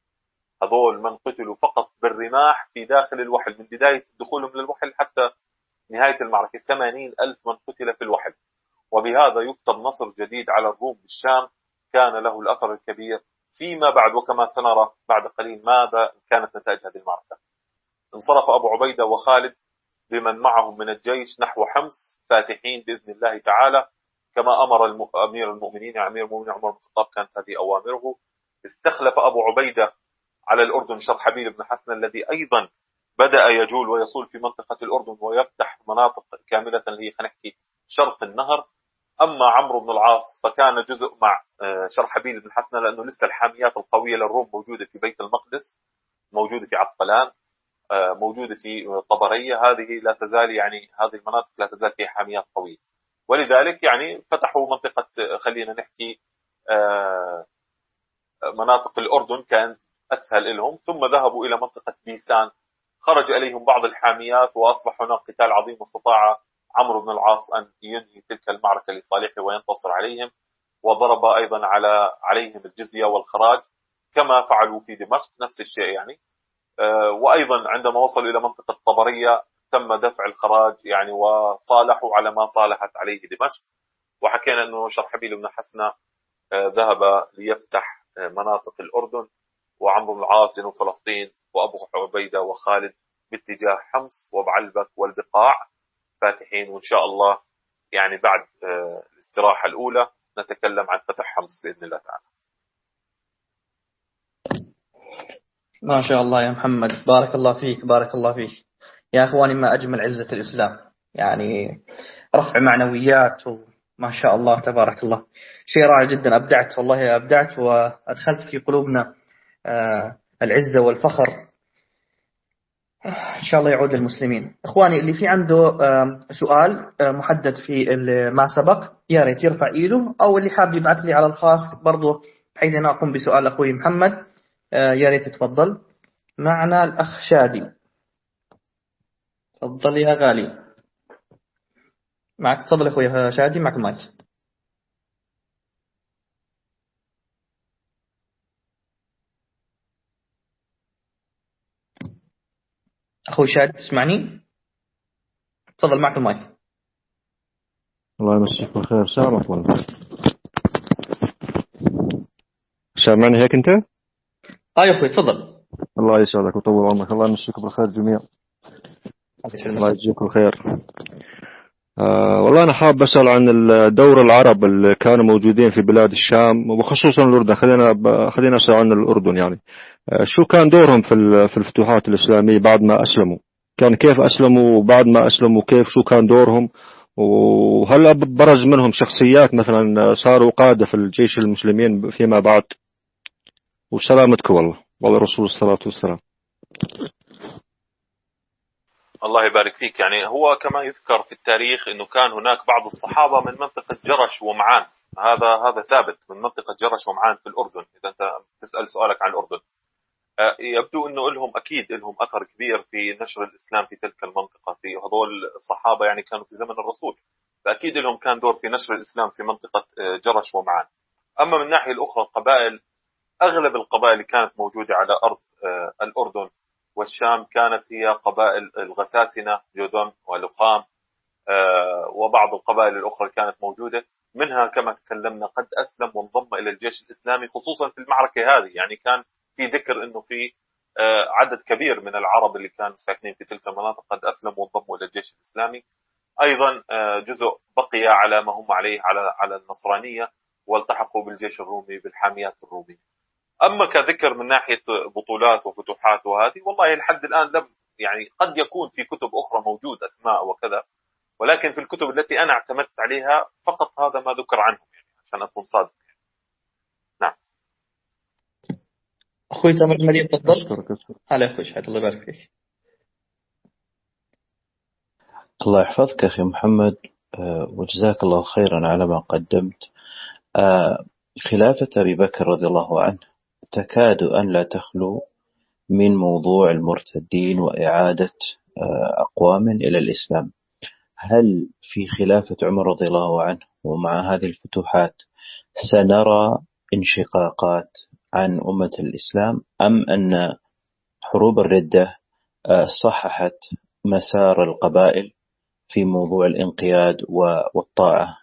هذول من قتلوا فقط بالرماح في داخل الوحل من بداية دخولهم للوحل حتى نهاية المعركة، 80,000 من قتل في الوحل. وبهذا يكتب نصر جديد على الروم بالشام كان له الأثر الكبير فيما بعد. وكما سنرى بعد قليل ماذا كانت نتائج هذه المعركة. انصرف أبو عبيدة وخالد بمن معهم من الجيش نحو حمص فاتحين بإذن الله تعالى كما أمر أمير المؤمنين. يعني أمير المؤمنين عمر بن الخطاب كانت هذه أوامره. استخلف أبو عبيدة على الأردن شرحبيل بن حسن الذي أيضا بدأ يجول ويصول في منطقة الأردن ويفتح مناطق كاملة اللي هي خلينا نحكي شرق النهر. أما عمرو بن العاص فكان جزء مع شرحبيل بن حسن لأنه لسه الحاميات القوية للروم موجودة في بيت المقدس، موجودة في عسقلان، موجودة في طبرية. هذه لا تزال يعني هذه المناطق لا تزال فيها حاميات قوية، ولذلك يعني فتحوا منطقة خلينا نحكي مناطق الأردن كانت أسهل لهم، ثم ذهبوا إلى منطقة بيسان، خرج إليهم بعض الحاميات وأصبح هناك قتال عظيم، واستطاع عمرو بن العاص أن ينهي تلك المعركة لصالحه وينتصر عليهم، وضرب أيضا عليهم الجزية والخراج كما فعلوا في دمشق نفس الشيء يعني. وأيضا عندما وصلوا إلى منطقة طبرية تم دفع الخراج يعني، وصالحوا على ما صالحت عليه دمشق. وحكينا أنه شرحبيل بن حسنة ذهب ليفتح مناطق الأردن، وعمرو بن العاص جنوب فلسطين، وأبو عبيدة وخالد باتجاه حمص وبعلبك والبقاع فاتحين. وإن شاء الله يعني بعد الاستراحة الأولى نتكلم عن فتح حمص بإذن الله تعالى. ما شاء الله يا محمد، بارك الله فيك، بارك الله فيك يا أخواني. ما أجمل عزة الإسلام، يعني رفع معنويات، وما شاء الله تبارك الله، شيء رائع جدا. أبدعت والله، أبدعت وأدخلت في قلوبنا العزة والفخر. إن شاء الله يعود للمسلمين. إخواني اللي في عنده سؤال محدد في ما سبق يا ريت يرفع إيده، أو اللي حاب يبعث لي على الخاص برضو بحيث أنا أقوم بسؤال أخوي محمد. يا ريت تفضل. معنا الأخ شادي، تفضل يا غالي. معك، تفضل أخوي شادي، معك المايك. أخوي شادي تسمعني؟ تفضل معك المايك. الله يمسيك بالخير. سامعك والله. سامعني هيك أنت؟ يا أخوي تفضل. الله يسعدك ويطول عمرك. الله يمسيك بالخير جميعا. الله يجزيك الخير. والله أنا حاب أسأل عن الدور العرب اللي كانوا موجودين في بلاد الشام وخصوصا الأردن. خلينا أسأل عن الأردن يعني. شو كان دورهم في الفتوحات الإسلامية بعد ما أسلموا؟ كان كيف أسلموا بعد ما أسلموا؟ كيف شو كان دورهم؟ وهل برز منهم شخصيات مثلا صاروا قادة في الجيش المسلمين فيما بعد؟ وسلامتك والله رسول الصلاة والسلام. الله يبارك فيك. يعني هو كما يذكر في التاريخ أنه كان هناك بعض الصحابة من منطقة جرش ومعان، هذا ثابت، من منطقة جرش ومعان في الأردن. إذا أنت تسأل سؤالك عن الأردن، يبدو أنه لهم أثر كبير في نشر الإسلام في تلك المنطقة. في هذول الصحابة يعني كانوا في زمن الرسول، فأكيد لهم كان دور في نشر الإسلام في منطقة جرش ومعان. أما من الناحية الأخرى القبائل، أغلب القبائل اللي كانت موجودة على أرض الأردن والشام كانت هي قبائل الغساسنة، جذم ولخام، وبعض القبائل الأخرى كانت موجودة منها كما تكلمنا قد أسلم وانضم إلى الجيش الإسلامي، خصوصا في المعركة هذه. يعني كان في ذكر أنه في عدد كبير من العرب اللي كانوا ساكنين في تلك المناطق قد أسلموا وانضموا إلى الجيش الإسلامي. أيضا جزء بقي على ما هم عليه على النصرانية، والتحقوا بالجيش الرومي بالحاميات الرومية. أما كذكر من ناحية بطولات وفتوحات وهذه، والله لحد الآن لم يعني، قد يكون في كتب أخرى موجود أسماء وكذا، ولكن في الكتب التي أنا اعتمدت عليها فقط هذا ما ذكر عنهم، يعني عشان أكون صادق. نعم. أخوي تامر المدين تفضل. أشكرك. هلا أخوي شهد، الله يبارك فيك. الله يحفظك أخي محمد، وجزاك الله خيرا على ما قدمت. خلافة أبي بكر رضي الله عنه تكاد أن لا تخلو من موضوع المرتدين وإعادة أقوام إلى الإسلام. هل في خلافة عمر رضي الله عنه ومع هذه الفتوحات سنرى انشقاقات عن أمة الإسلام، أم أن حروب الردة صححت مسار القبائل في موضوع الانقياد والطاعة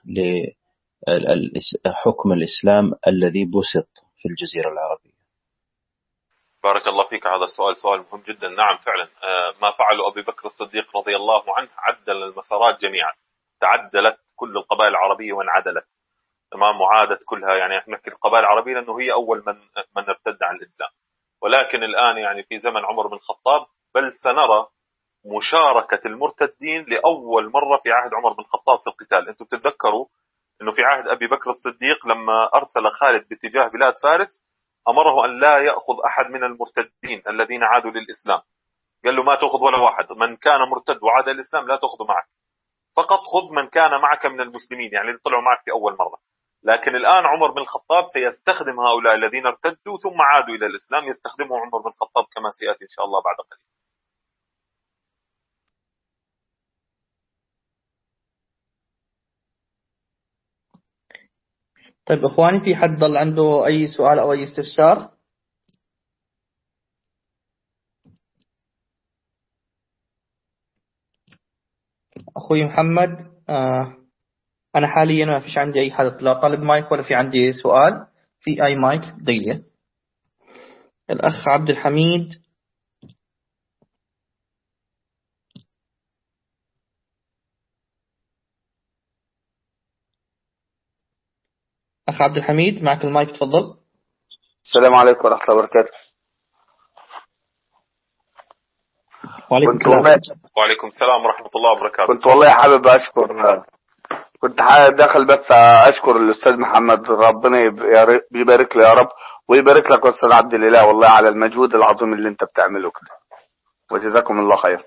لحكم الإسلام الذي بسط في الجزيرة العربية؟ بارك الله فيك. هذا السؤال سؤال مهم جدا. نعم فعلا، ما فعله أبي بكر الصديق رضي الله عنه عدل المسارات جميعا، تعدلت كل القبائل العربية وانعدلت تمام، وعادت كلها. يعني نحكي القبائل العربية لأنه هي أول من ارتد عن الإسلام. ولكن الآن يعني في زمن عمر بن الخطاب بل سنرى مشاركة المرتدين لأول مرة في عهد عمر بن الخطاب في القتال. أنتم بتتذكروا أنه في عهد أبي بكر الصديق لما أرسل خالد باتجاه بلاد فارس أمره أن لا يأخذ أحد من المرتدين الذين عادوا للإسلام. قال له ما تأخذ ولا واحد، من كان مرتد وعاد للإسلام لا تأخذ معك، فقط خذ من كان معك من المسلمين، يعني اللي طلعوا معك في أول مرة. لكن الآن عمر بن الخطاب سيستخدم هؤلاء الذين ارتدوا ثم عادوا إلى الإسلام، يستخدمه عمر بن الخطاب كما سيأتي إن شاء الله بعد قليل. طيب إخواني، في حد ضل عنده أي سؤال أو أي استفسار؟ أخوي محمد، أنا حاليا ما فيش عندي أي حد لا طالب مايك ولا في عندي سؤال في أي مايك ضيق. الأخ عبد الحميد، أخ عبد الحميد معك المايك، تفضل. السلام عليكم ورحمة الله وبركاته. وعليكم السلام ورحمة الله وبركاته. كنت والله حابب أشكر، كنت داخل بس أشكر الأستاذ محمد، ربنا يبارك له يا رب، ويبارك لك أستاذ عبد الإله والله على المجهود العظيم اللي أنت بتعمله كده، وجزاكم الله خير.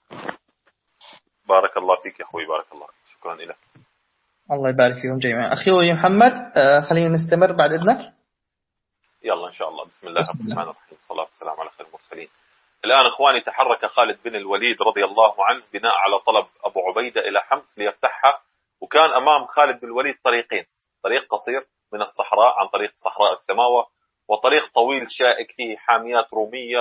بارك الله فيك يا أخوي، بارك الله، شكرا لك. الله يبارك فيهم جميعا. أخي محمد، خلينا نستمر بعد إذنك. يلا إن شاء الله. بسم الله الرحمن الرحيم، الصلاة والسلام على خير المرسلين. الآن إخواني، تحرك خالد بن الوليد رضي الله عنه بناء على طلب أبو عبيدة إلى حمص ليفتحها، وكان أمام خالد بن الوليد طريقين: طريق قصير من الصحراء عن طريق صحراء السماوة، وطريق طويل شائك فيه حاميات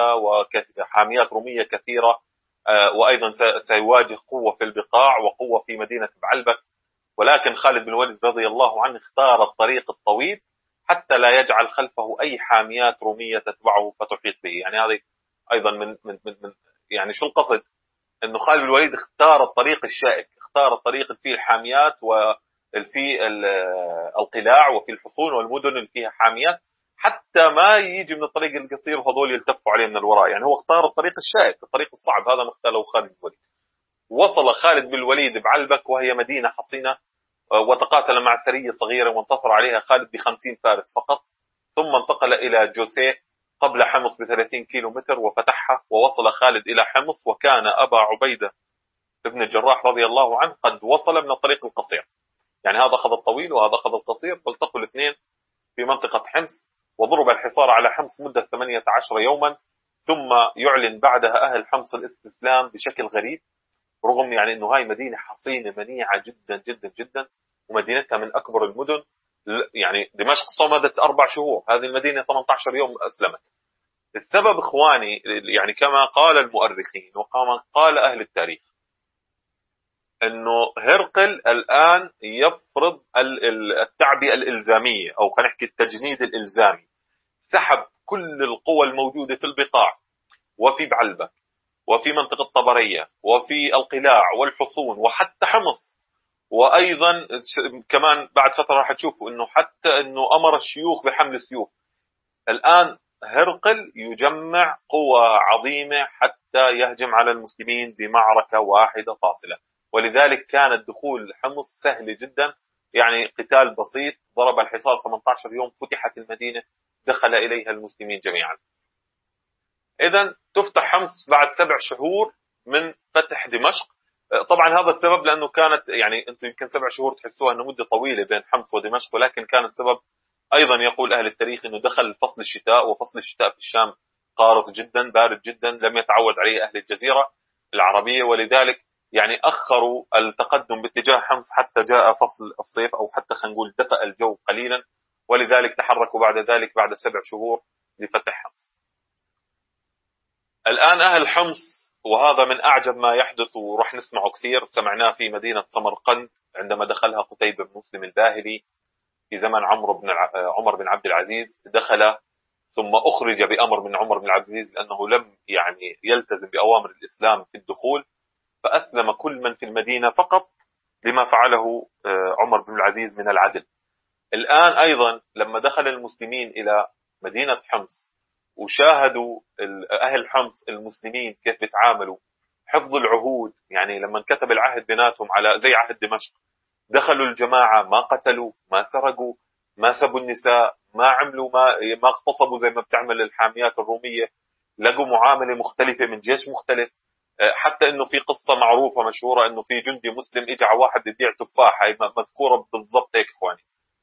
رومية كثيرة، وأيضا سيواجه قوة في البقاع وقوة في مدينة بعلبك. ولكن خالد بن الوليد رضي الله عنه اختار الطريق الطويل حتى لا يجعل خلفه أي حاميات رومية تتبعه فتحيط به. يعني هذه أيضا من يعني شو القصد؟ أنه خالد بن الوليد اختار الطريق الشائك، اختار الطريق اللي فيه الحاميات وفي القلاع وفي الحصون والمدن اللي فيها حاميات، حتى ما يجي من الطريق القصير وهذول يلتفوا عليه من الوراء. يعني هو اختار الطريق الشائك، الطريق الصعب، هذا ما اختاره خالد بن الوليد. وصل خالد بن الوليد بعلبك وهي مدينة حصينة، وتقاتل مع سرية صغيرة وانتصر عليها خالد ب50 فارس فقط، ثم انتقل إلى جوسيه قبل حمص ب30 كيلو متر وفتحها، ووصل خالد إلى حمص، وكان أبا عبيدة ابن الجراح رضي الله عنه قد وصل من الطريق القصير. يعني هذا أخذ الطويل وهذا أخذ القصير، فالتقوا الاثنين في منطقة حمص، وضرب الحصار على حمص مدة 18 يوما، ثم يعلن بعدها أهل حمص الاستسلام بشكل غريب، رغم يعني أنه هاي مدينة حصينة منيعة جدا جدا جدا، ومدينتها من أكبر المدن. يعني دمشق صمدت 4 شهور، هذه المدينة 18 يوم أسلمت. السبب إخواني يعني كما قال المؤرخين وكما قال أهل التاريخ، أنه هرقل الآن يفرض التعبئة الإلزامية، أو خلينا نحكي التجنيد الإلزامي، سحب كل القوى الموجودة في البقاع وفي بعلبك وفي منطقة طبرية وفي القلاع والحصون وحتى حمص. وأيضا كمان بعد فترة راح تشوفوا أنه حتى أنه أمر الشيوخ بحمل السيوف. الآن هرقل يجمع قوى عظيمة حتى يهجم على المسلمين بمعركة واحدة فاصلة، ولذلك كان الدخول حمص سهل جدا، يعني قتال بسيط، ضرب الحصار 18 يوم، فتحت المدينة، دخل إليها المسلمين جميعا. إذن تفتح حمص بعد 7 شهور من فتح دمشق. طبعا هذا السبب لأنه كانت، يعني أنتم يمكن 7 شهور تحسوها أنه مدة طويلة بين حمص ودمشق، ولكن كان السبب أيضا يقول أهل التاريخ أنه دخل فصل الشتاء، وفصل الشتاء في الشام قارس جدا، بارد جدا، لم يتعود عليه أهل الجزيرة العربية، ولذلك يعني أخروا التقدم باتجاه حمص حتى جاء فصل الصيف، أو حتى خلينا نقول دفأ الجو قليلا، ولذلك تحركوا بعد ذلك بعد 7 شهور لفتح حمص. الآن أهل حمص، وهذا من أعجب ما يحدث ورح نسمعه كثير، سمعناه في مدينة سمرقند عندما دخلها قتيبة بن مسلم الباهلي في زمن عمر بن عبد العزيز، دخل ثم أخرج بأمر من عمر بن عبد العزيز لأنه لم يعني يلتزم بأوامر الإسلام في الدخول، فأسلم كل من في المدينة فقط لما فعله عمر بن العزيز من العدل. الآن أيضا لما دخل المسلمين إلى مدينة حمص وشاهدوا أهل حمص المسلمين كيف بيتعاملوا، حفظ العهود، يعني لما كتب العهد بيناتهم على زي عهد دمشق، دخلوا الجماعة، ما قتلوا، ما سرقوا، ما سبوا النساء، ما عملوا ما اغتصبوا زي ما بتعمل الحاميات الرومية، لقوا معاملة مختلفة من جيش مختلف. حتى انه في قصة معروفة مشهورة انه في جندي مسلم اجى على واحد يبيع تفاحة، هي مذكورة بالضبط هيك اخواني،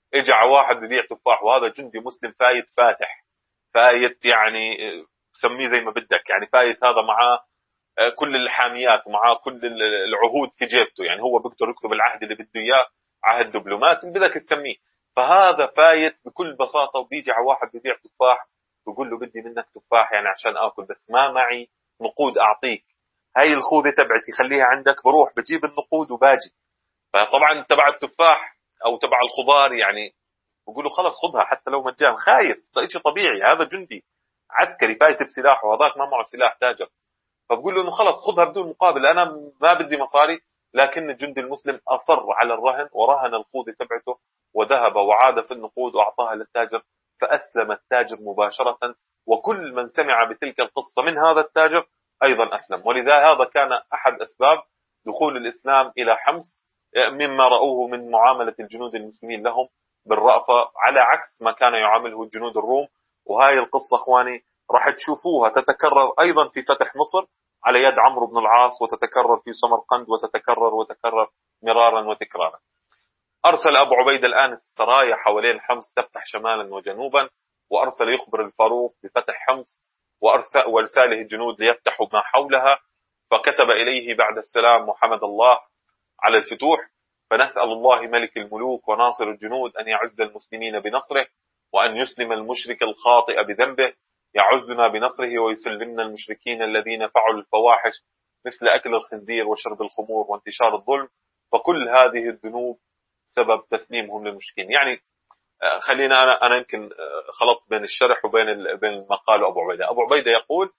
اجى على واحد ببيع تفاح، وهذا جندي مسلم فايت فاتح، فايت يعني سميه زي ما بدك، يعني فايت هذا معاه كل الحاميات ومعاه كل العهود في جيبته، يعني هو بيقدر يكتب العهد اللي بده اياه، عهد دبلوماسي اللي بدك تسميه. فهذا فايت بكل بساطه، وبيجي على واحد ببيع تفاح بيقول له بدي منك تفاح يعني عشان اكل، بس ما معي نقود اعطيك، هاي الخوذه تبعتي خليها عندك، بروح بجيب النقود وباجي. فطبعا تبع التفاح او تبع الخضار يعني بقول له خلص خذها حتى لو مجان، خايف، شيء طبيعي، هذا جندي عسكري فايت بسلاحه، وهذاك ما معه سلاح تاجر. فبقول له انه خلص خذها بدون مقابل، انا ما بدي مصاري. لكن الجندي المسلم اصر على الرهن، ورهن الخوذه تبعته، وذهب وعاد في النقود واعطاها للتاجر، فاسلم التاجر مباشره، وكل من سمع بتلك القصه من هذا التاجر ايضا اسلم. ولذا هذا كان احد اسباب دخول الاسلام الى حمص، مما راوه من معامله الجنود المسلمين لهم بالرأفة، على عكس ما كان يعامله الجنود الروم. وهاي القصة اخواني راح تشوفوها تتكرر ايضا في فتح مصر على يد عمرو بن العاص، وتتكرر في سمرقند، وتتكرر مرارا وتكرارا. ارسل ابو عبيدة الان السرايا حوالين حمص تفتح شمالا وجنوبا، وارسل يخبر الفاروق بفتح حمص، وارساله الجنود ليفتحوا ما حولها. فكتب اليه بعد السلام وحمد الله على الفتوح. فنسأل الله ملك الملوك وناصر الجنود أن يعز المسلمين بنصره، وأن يسلم المشرك الخاطئ بذنبه، يعزنا بنصره ويسلمنا المشركين الذين فعلوا الفواحش مثل أكل الخنزير وشرب الخمور وانتشار الظلم، فكل هذه الذنوب سبب تسليمهم للمشركين. يعني خلينا أنا يمكن خلطت بين الشرح وبين ما قاله أبو عبيدة. أبو عبيدة يقول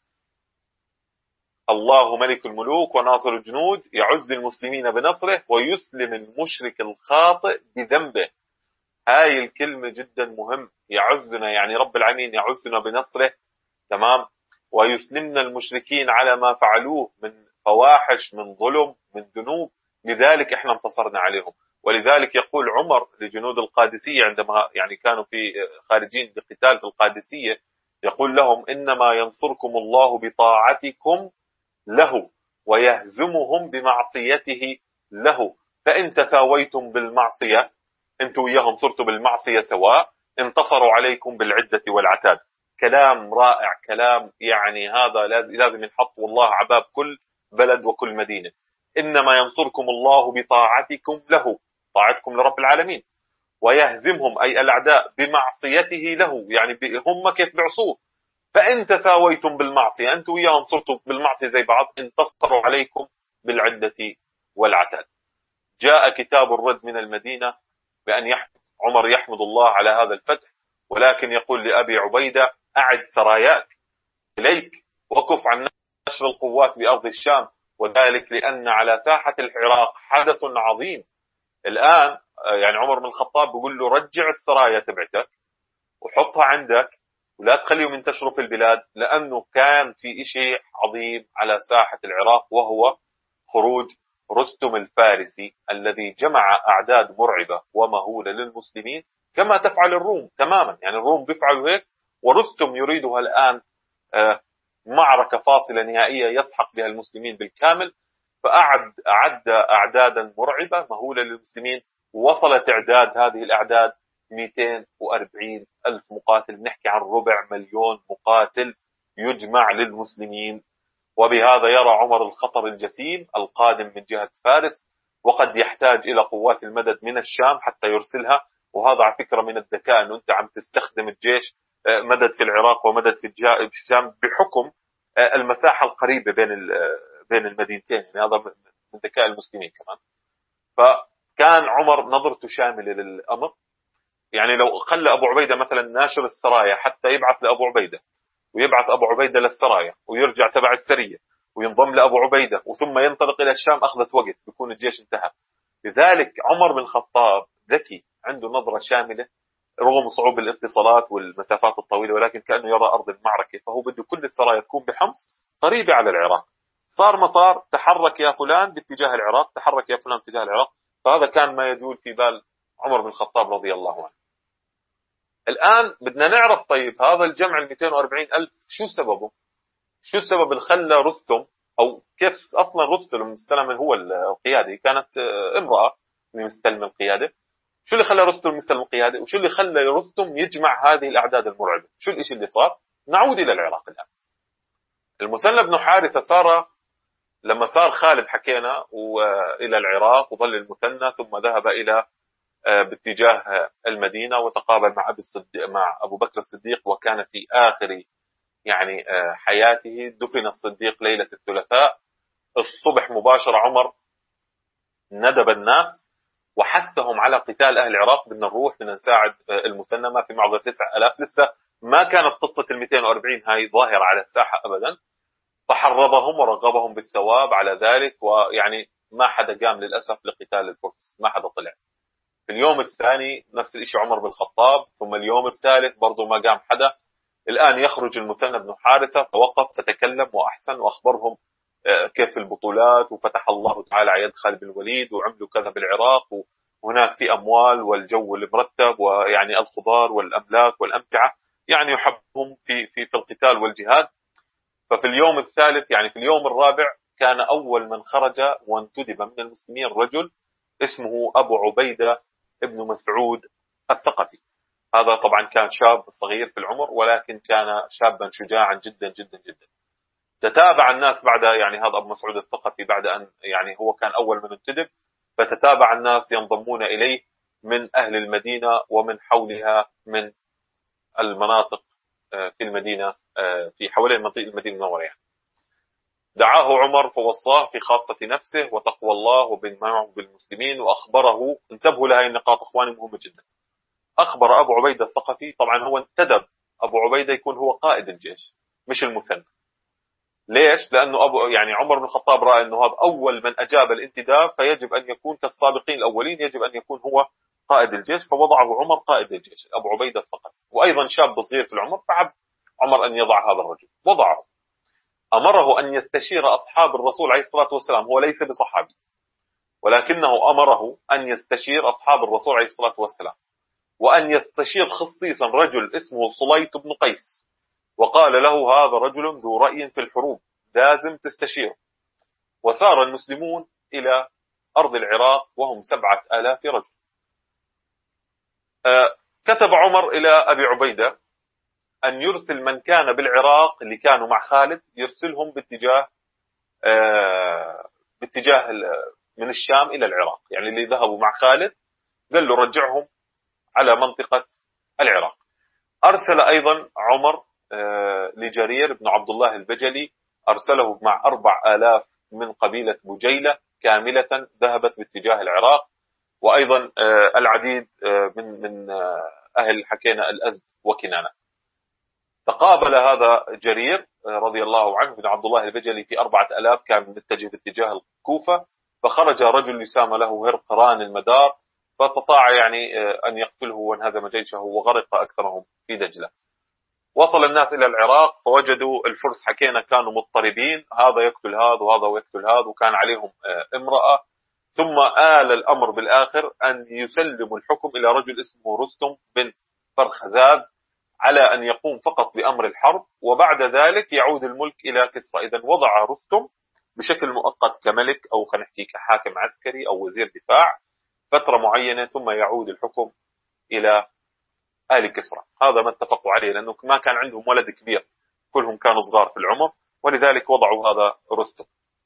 الله ملك الملوك وناصر الجنود يعز المسلمين بنصره ويسلم المشرك الخاطئ بذنبه. هاي الكلمة جدا مهم، يعزنا يعني رب العالمين يعزنا بنصره، تمام، ويسلمنا المشركين على ما فعلوه من فواحش، من ظلم، من ذنوب، لذلك احنا انتصرنا عليهم. ولذلك يقول عمر لجنود القادسية عندما يعني كانوا في خارجين بقتال في القادسية، يقول لهم إنما ينصركم الله بطاعتكم له ويهزمهم بمعصيته له، فإن تساويتم بالمعصية، انتم وياهم صرتوا بالمعصية سواء، انتصروا عليكم بالعدة والعتاد. كلام رائع، كلام يعني هذا لازم ينحط والله عباب كل بلد وكل مدينة. إنما ينصركم الله بطاعتكم له، طاعتكم لرب العالمين، ويهزمهم أي الأعداء بمعصيته له، يعني هم كيف بيعصوه. فإن تساويتم بالمعصية، أنتم وياهم صرتوا بالمعصية زي بعض، انتصروا عليكم بالعدة والعتاد. جاء كتاب الرد من المدينة بأن عمر يحمد الله على هذا الفتح، ولكن يقول لأبي عبيدة أعد سراياك إليك، وكف عن نشر القوات بأرض الشام، وذلك لأن على ساحة العراق حدث عظيم. الآن يعني عمر بن الخطاب بيقول له رجع السرايا تبعتك وحطها عندك، ولا تخليهم ينتشروا في البلاد، لأنه كان في شيء عظيم على ساحة العراق، وهو خروج رستم الفارسي الذي جمع أعداد مرعبة ومهولة للمسلمين، كما تفعل الروم تماما. يعني الروم بيفعلوا هيك، ورستم يريدها الآن معركة فاصلة نهائية يسحق بها المسلمين بالكامل. فأعد أعدادا مرعبة مهولة للمسلمين، وصلت إعداد هذه الأعداد 240 ألف مقاتل، نحكي عن 250,000 مقاتل يجمع للمسلمين. وبهذا يرى عمر الخطر الجسيم القادم من جهة فارس، وقد يحتاج إلى قوات المدد من الشام حتى يرسلها. وهذا على فكرة من الذكاء أنه أنت عم تستخدم الجيش مدد في العراق ومدد في الشام بحكم المساحة القريبة بين المدينتين، يعني هذا من ذكاء المسلمين كمان. فكان عمر نظرته شاملة للأمر، يعني لو خلى أبو عبيدة مثلا ناشر السرايا حتى يبعث لأبو عبيدة، ويبعث أبو عبيدة للسرايا، ويرجع تبع السرية وينضم لأبو عبيدة، وثم ينطلق إلى الشام، أخذت وقت، بيكون الجيش انتهى. لذلك عمر بن الخطاب ذكي، عنده نظرة شاملة رغم صعوبة الاتصالات والمسافات الطويلة، ولكن كأنه يرى أرض المعركة، فهو بده كل السرايا تكون بحمص قريبة على العراق. صار ما صار، تحرك يا فلان باتجاه العراق، تحرك يا فلان باتجاه العراق. فهذا كان ما يجول في بال عمر بن الخطاب رضي الله عنه. الآن بدنا نعرف، طيب هذا الجمع 240 ألف شو سببه؟ شو السبب اللي خلى رستم، أو كيف أصلا رستم استلم هو القيادة؟ كانت امرأة اللي مستلم القيادة، شو اللي خلى رستم يستلم القيادة؟ وشو اللي خلى رستم يجمع هذه الأعداد المرعبة؟ شو الإشي اللي صار؟ نعود إلى العراق الآن. المثنى بن حارثة صار لما صار خالد حكينا وإلى العراق وظل المثنى، ثم ذهب إلى باتجاه المدينة وتقابل مع أبو بكر الصديق، وكان في آخر يعني حياته. دفن الصديق ليلة الثلاثاء. الصبح مباشرة عمر ندب الناس وحثهم على قتال أهل العراق. بدنا نروح بدنا نساعد المثنى، ما في معه 9000. لسه ما كانت قصة 240 هاي ظاهرة على الساحة أبدا. فحرضهم ورغبهم بالثواب على ذلك، ويعني ما حدا قام للأسف لقتال الفرس، ما حدا طلع. في اليوم الثاني نفس الشيء عمر بن الخطاب، ثم اليوم الثالث برضو ما قام حدا. الآن يخرج المثنى بن حارثة، توقف فتكلم وأحسن وأخبرهم كيف البطولات، وفتح الله تعالى على يد خالد بن الوليد وعملوا كذا بالعراق، وهناك في أموال والجو المرتب ويعني الخضار والأملاك والأمتعة، يعني يحبهم في القتال والجهاد. ففي اليوم الثالث يعني في اليوم الرابع كان أول من خرج وانتدب من المسلمين رجل اسمه أبو عبيدة ابن مسعود الثقفي. هذا طبعا كان شاب صغير في العمر، ولكن كان شابا شجاعا جدا جدا جدا. تتابع الناس بعد يعني هذا أبو مسعود الثقفي بعد أن يعني هو كان أول من انتدب، فتتابع الناس ينضمون إليه من أهل المدينة ومن حولها من المناطق في المدينة، في حوالين منطقة المدينة المنورة يعني. دعاه عمر فوصاه في خاصة نفسه وتقوى الله وبالمعه بالمسلمين، وأخبره. انتبهوا لهذه النقاط إخواني مهمة جدا. أخبر أبو عبيدة الثقفي، طبعا هو انتدب أبو عبيدة يكون هو قائد الجيش مش المثنى. ليش؟ لأنه يعني عمر بن الخطاب رأى أنه هذا أول من أجاب الانتداب، فيجب أن يكون كالسابقين الأولين، يجب أن يكون هو قائد الجيش، فوضعه عمر قائد الجيش أبو عبيدة الثقفي، وأيضا شاب صغير في العمر، فحب عمر أن يضع هذا الرجل وضعه. أمره أن يستشير أصحاب الرسول عليه الصلاة والسلام، هو ليس بصحابي ولكنه أمره أن يستشير أصحاب الرسول عليه الصلاة والسلام، وأن يستشير خصيصا رجل اسمه صليت بن قيس، وقال له هذا رجل ذو رأي في الحروب لازم تستشيره. وسار المسلمون إلى أرض العراق وهم 7000 رجل. كتب عمر إلى أبي عبيدة أن يرسل من كان بالعراق اللي كانوا مع خالد، يرسلهم باتجاه من الشام إلى العراق، يعني اللي ذهبوا مع خالد قال له رجعهم على منطقة العراق. أرسل أيضا عمر لجرير بن عبد الله البجلي، أرسله مع 4000 من قبيلة بجيلة كاملة ذهبت باتجاه العراق، وأيضا العديد من أهل حكينا الأزد وكنانة. تقابل هذا جرير رضي الله عنه بن عبد الله البجلي في 4000 كان متجه باتجاه الكوفة، فخرج رجل يسامى له هرقران المدار، فاستطاع يعني أن يقتله وانهزم جيشه وغرق أكثرهم في دجلة. وصل الناس إلى العراق فوجدوا الفرس حكينا كانوا مضطربين، هذا يقتل هذا وهذا يقتل هذا، وكان عليهم امرأة. ثم آل الأمر بالآخر أن يسلموا الحكم إلى رجل اسمه رستم بن فرخزاد، على أن يقوم فقط بأمر الحرب، وبعد ذلك يعود الملك إلى كسرى. إذن وضع رستم بشكل مؤقت كملك، أو خلينا نحكي كحاكم عسكري أو وزير دفاع فترة معينة، ثم يعود الحكم إلى آل كسرى. هذا ما اتفقوا عليه، لأنه ما كان عندهم ولد كبير، كلهم كانوا صغار في العمر، ولذلك وضعوا هذا رستم.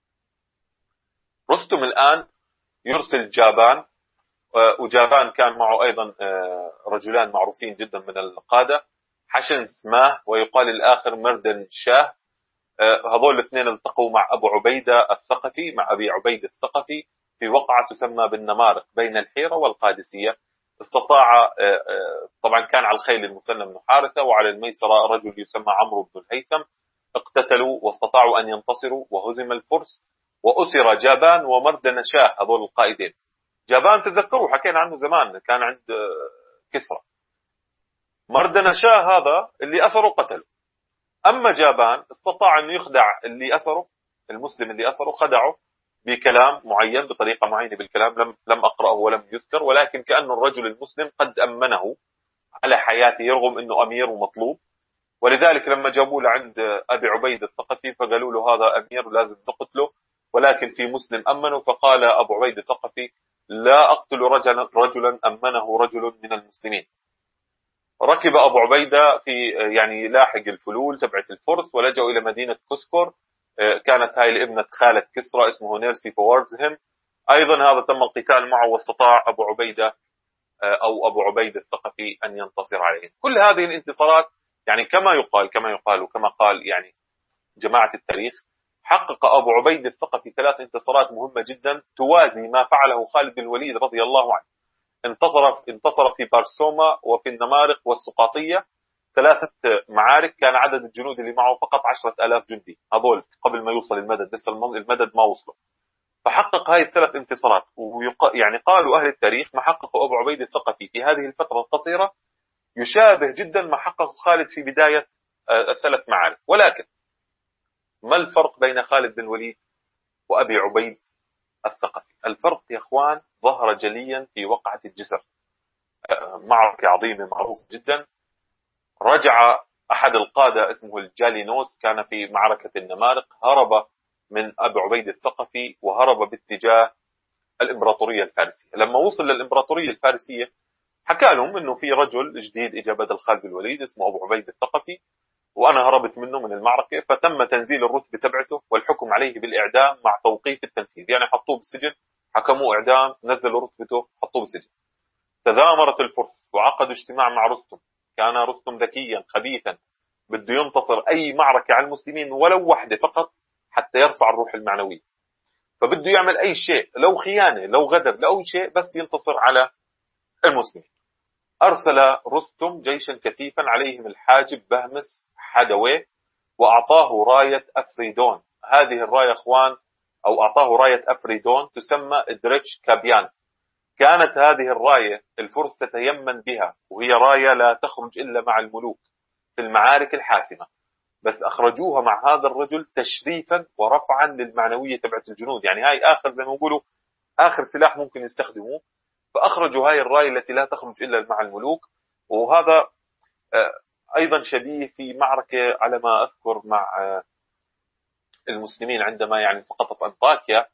رستم الآن يرسل جابان، وجابان كان معه أيضا رجلان معروفين جدا من القادة، حشن سماه ويقال الآخر مردن شاه. هذول الاثنين التقوا مع أبو عبيدة الثقفي، مع أبي عبيدة الثقفي، في وقعة تسمى بالنمارق بين الحيرة والقادسية. استطاع طبعا كان على الخيل المثنى بن حارثة، وعلى الميسرة رجل يسمى عمرو بن الهيثم. اقتتلوا واستطاعوا أن ينتصروا، وهزم الفرس، وأسر جابان ومردن شاه، هذول القائدين. جابان تذكروا حكينا عنه زمان، كان عند كسرى. مردن شاه هذا اللي أسره قتله. أما جابان استطاع أن يخدع اللي أسره، المسلم اللي أسره خدعه بكلام معين، بطريقة معينة بالكلام لم أقرأه ولم يذكر، ولكن كأن الرجل المسلم قد أمنه على حياته رغم أنه أمير ومطلوب. ولذلك لما جابوا له عند أبي عبيدة الثقفي فقالوا له هذا أمير لازم نقتله، ولكن في مسلم أمنه، فقال أبو عبيدة الثقفي لا أقتل رجلا أمنه رجل من المسلمين. ركب أبو عبيدة في يعني لاحق الفلول تبعت الفرس ولجأوا إلى مدينة كسكر. كانت هاي الابنة خالة كسرى اسمه نيرسي فوارزهم. أيضا هذا تم القتال معه واستطاع أبو عبيدة أو أبو عبيدة الثقفي أن ينتصر عليهم. كل هذه الانتصارات يعني كما يقال وكما قال يعني جماعة التاريخ، حقق أبو عبيدة الثقفي 3 انتصارات مهمة جدا توازي ما فعله خالد بن الوليد رضي الله عنه. انتصر في بارسوما وفي النمارق والسقاطية، 3 معارك. كان عدد الجنود اللي معه فقط 10,000 جندي، هذول قبل ما يوصل المدد، لسه المدد ما وصله. فحقق هاي ال3 انتصارات، يعني قالوا أهل التاريخ ما حققه أبو عبيدة الثقفي في هذه الفترة القصيرة يشابه جدا ما حققه خالد في بداية ال3 معارك. ولكن ما الفرق بين خالد بن الوليد وأبي عبيد الثقفي؟ الفرق يا أخوان ظهر جليا في وقعة الجسر، معركة عظيمة معروفة جدا. رجع أحد القادة اسمه الجالينوس، كان في معركة النمارق، هرب من أبي عبيد الثقفي وهرب باتجاه الإمبراطورية الفارسية. لما وصل للإمبراطورية الفارسية حكى لهم إنه في رجل جديد إجا بدل خالد بن الوليد اسمه أبو عبيد الثقفي، وأنا هربت منه من المعركة. فتم تنزيل الرتبة تبعته والحكم عليه بالإعدام مع توقيف التنفيذ، يعني حطوه بالسجن، حكموه إعدام، نزلوا رتبته، حطوه بالسجن. تذامرت الفرس وعقدوا اجتماع مع رستم. كان رستم ذكيا خبيثا، بده ينتصر أي معركة على المسلمين ولو واحدة فقط حتى يرفع الروح المعنوية. فبده يعمل أي شيء، لو خيانة لو غدر لو شيء، بس ينتصر على المسلمين. أرسل رستم جيشا كثيفا عليهم الحاجب بهمس حدوي، وأعطاه راية أفريدون. هذه الراية أخوان، أو أعطاه راية أفريدون تسمى دريتش كابيان. كانت هذه الراية الفرس تتيمن بها، وهي راية لا تخرج إلا مع الملوك في المعارك الحاسمة، بس أخرجوها مع هذا الرجل تشريفا ورفعا للمعنوية تبعت الجنود. يعني هاي آخر زي ما يقولوا آخر سلاح ممكن يستخدموه، فأخرجوا هاي الراية التي لا تخرج إلا مع الملوك. وهذا أيضا شبيه في معركة على ما أذكر مع المسلمين عندما يعني سقطت أنطاكيا.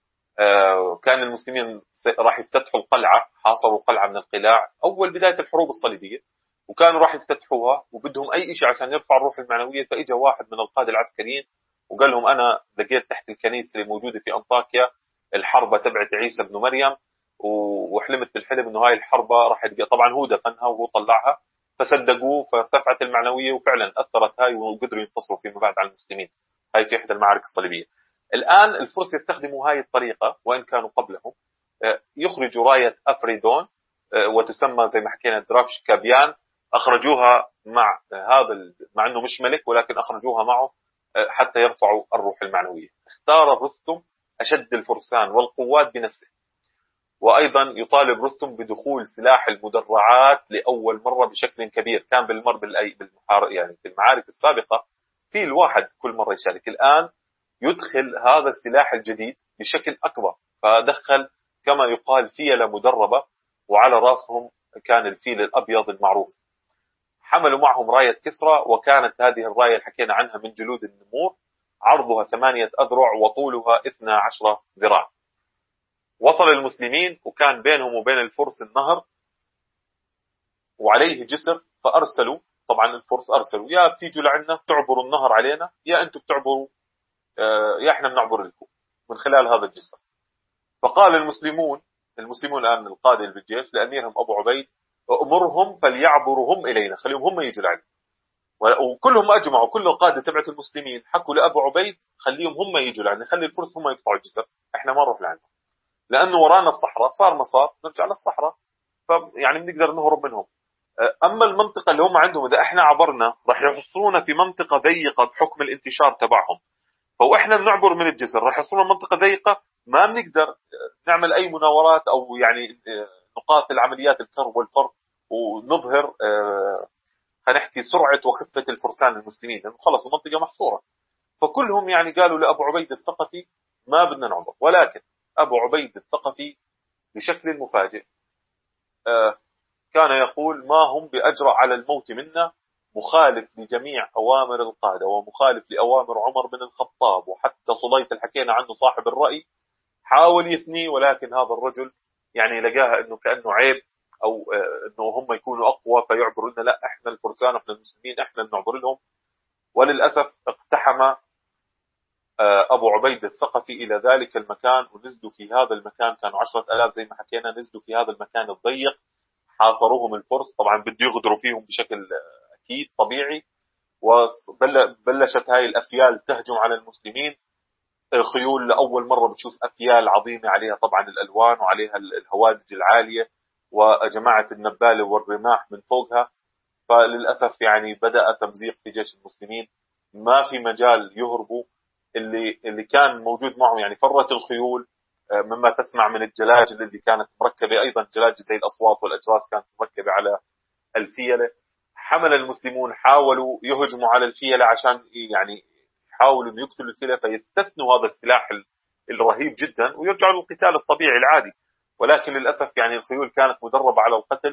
كان المسلمين راح يفتتحوا القلعة، حاصروا قلعة من القلاع أول بداية الحروب الصليبية، وكانوا راح يفتتحوها وبدهم أي شيء عشان يرفع الروح المعنوية. فإجا واحد من القادة العسكريين وقال لهم أنا لقيت تحت الكنيسة اللي موجودة في أنطاكيا الحربة تبعت عيسى بن مريم، وحلمت بالحلم إنه هاي الحربة راح يلقى. طبعا هو دفنها وهو طلعها، فصدقوه فارتفعت المعنوية وفعلا أثرت هاي وقدروا ينتصروا فيما بعد على المسلمين. هاي في إحدى المعارك الصليبية. الآن الفرس يستخدموا هاي الطريقة وإن كانوا قبلهم، يخرجوا راية أفريدون وتسمى زي ما حكينا درافش كابيان. أخرجوها مع مع أنه مش ملك، ولكن أخرجوها معه حتى يرفعوا الروح المعنوية. اختار رستم أشد الفرسان والقوات بنفسه، وأيضا يطالب رستم بدخول سلاح المدرعات لأول مرة بشكل كبير. كان يعني في المعارك السابقة في الواحد كل مرة يشارك، الآن يدخل هذا السلاح الجديد بشكل أكبر. فدخل كما يقال فيلة مدربة، وعلى رأسهم كان الفيل الأبيض المعروف. حملوا معهم راية كسرى، وكانت هذه الراية اللي حكينا عنها من جلود النمور، عرضها 8 أذرع وطولها 12 ذراع. وصل المسلمين وكان بينهم وبين الفرس النهر وعليه جسر، فأرسلوا طبعا الفرس أرسلوا يا بتيجوا لعنا تعبروا النهر علينا، يا أنتم بتعبروا يا احنا بنعبر لكم من خلال هذا الجسر. فقال المسلمون الآن القادة بالجيش لأميرهم أبو عبيد أمرهم فليعبروا هم إلينا، خليهم هم يجوا لعنا. وكلهم أجمعوا، كل القادة تبعت المسلمين حكوا لأبو عبيد خليهم هم يجوا لعنا، خلي الفرس هم يقطعوا الجسر، احنا ما نروح لعنا، لأنه ورانا الصحراء، صار ما صار نرجع للصحراء، فيعني بنقدر نهرب منهم. أما المنطقة اللي هم عندهم إذا احنا عبرنا راح يحصرونا في منطقة ضيقة بحكم الانتشار تبعهم، فاحنا بنعبر من الجسر راح يصير منطقة ضيقة، ما بنقدر نعمل أي مناورات أو يعني نقاط العمليات الكر والفر ونظهر خلينا نحكي سرعة وخفة الفرسان المسلمين، لأنه خلص المنطقة محصورة. فكلهم يعني قالوا لأبو عبيد الثقفي ما بدنا نعبر. ولكن أبو عبيد الثقفي بشكل مفاجئ كان يقول ما هم بأجرأ على الموت منا، مخالف لجميع أوامر القادة ومخالف لأوامر عمر بن الخطاب، وحتى صليت اللي حكينا عنه صاحب الرأي حاول يثني، ولكن هذا الرجل يعني لقاها انه كانه عيب، او انه هم يكونوا اقوى فيعبروا لنا، لا احنا الفرسان احنا المسلمين احنا اللي نعبر لهم. وللاسف اقتحم ابو عبيد الثقفي الى ذلك المكان، ونزلوا في هذا المكان، كانوا 10,000 زي ما حكينا، نزلوا في هذا المكان الضيق، حاصروهم الفرس، طبعا بده يغدروا فيهم بشكل اكيد طبيعي. وبلشت هاي الافيال تهجم على المسلمين. الخيول لاول مره بتشوف افيال عظيمه عليها طبعا الالوان وعليها الهوادج العاليه وجماعه النباله والرماح من فوقها. فللاسف يعني بدا تمزيق في جيش المسلمين، ما في مجال يهربوا. اللي كان موجود معهم يعني فرت الخيول، مما تسمع من الجلاجل اللي كانت مركبه، ايضا جلاجل زي الاصوات والاجراس كانت مركبه على الفيله. حمل المسلمون حاولوا يهجموا على الفيله عشان يعني يحاولوا انه يقتلوا الفيله، فيستثنوا هذا السلاح الرهيب جدا ويرجعوا للقتال الطبيعي العادي. ولكن للاسف يعني الخيول كانت مدربه على القتل،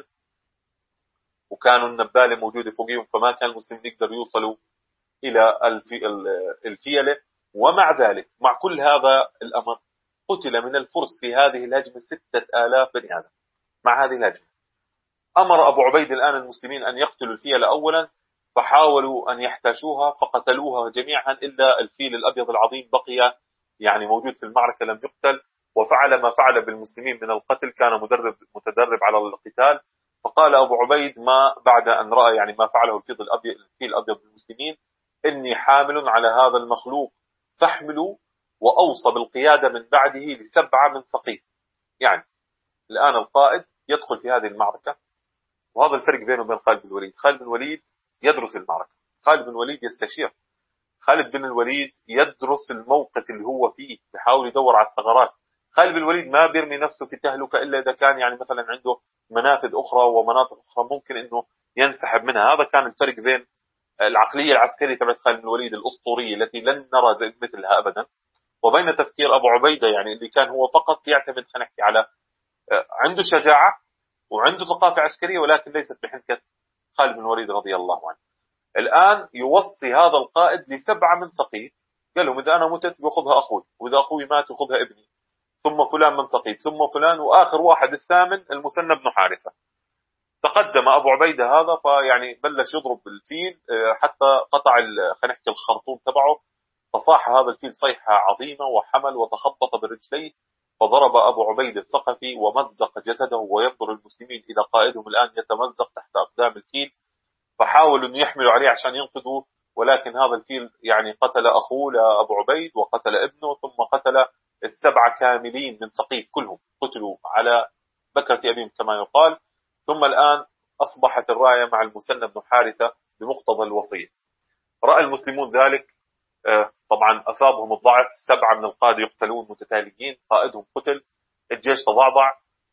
وكانوا النباله موجوده فوقهم، فما كان المسلمين يقدروا يوصلوا الى الفيله. ومع ذلك مع كل هذا الامر قتل من الفرس في هذه الهجمه 6,000 بني ادم. مع هذه الهجمه امر ابو عبيد الان المسلمين ان يقتلوا الفيله اولا، فحاولوا ان يحتاشوها فقتلوها جميعا الا الفيل الابيض العظيم بقي يعني موجود في المعركه لم يقتل، وفعل ما فعل بالمسلمين من القتل، كان متدرب على القتال. فقال ابو عبيد ما بعد ان راى يعني ما فعله الفيل الابيض بالمسلمين: اني حامل على هذا المخلوق فاحملوا، واوصى بالقياده من بعده ل7 من ثقيف. يعني الان القائد يدخل في هذه المعركه، وهذا الفرق بينه وبين خالد بن الوليد. خالد بن الوليد يدرس المعركة، خالد بن الوليد يستشير، خالد بن الوليد يدرس الموقف اللي هو فيه، يحاول يدور على الثغرات. خالد بن الوليد ما بيرمي نفسه في تهلكة إلا إذا كان يعني مثلا عنده منافذ أخرى ومناطق أخرى ممكن إنه ينسحب منها. هذا كان الفرق بين العقلية العسكرية تبعت خالد بن الوليد الأسطورية التي لن نرى مثلها أبدا، وبين تفكير أبو عبيدة يعني اللي كان هو فقط يعتمد، خلينا نحكي على عنده شجاعة وعنده ثقافة عسكرية، ولكن ليست بحنكة خالد بن الوليد رضي الله عنه. الآن يوصي هذا القائد ل7 من ثقيف، قال لهم إذا أنا متت بأخذها أخوي، وإذا أخوي مات يأخذها ابني، ثم فلان من ثقيف، ثم فلان، وآخر واحد الثامن المثنى بن حارثة. تقدم أبو عبيدة هذا فيعني بلش يضرب بالفيل حتى قطع خلينا نحكي الخرطوم تبعه، فصاح هذا الفيل صيحة عظيمة وحمل وتخبط برجليه، فضرب أبو عبيد الثقفي ومزق جسده، وينظر المسلمين إلى قائدهم الآن يتمزق تحت أقدام الفيل. فحاولوا أن يحملوا عليه عشان ينقذوه، ولكن هذا الفيل يعني قتل أخوه لأبو عبيد وقتل ابنه، ثم قتل 7 كاملين من ثقيف، كلهم قتلوا على بكرة أبيهم كما يقال. ثم الآن أصبحت الراية مع المثنى بن حارثة بمقتضى الوصية. رأى المسلمون ذلك، طبعا أصابهم الضعف، 7 من القادة يقتلون متتاليين، قائدهم قتل، الجيش تضعضع،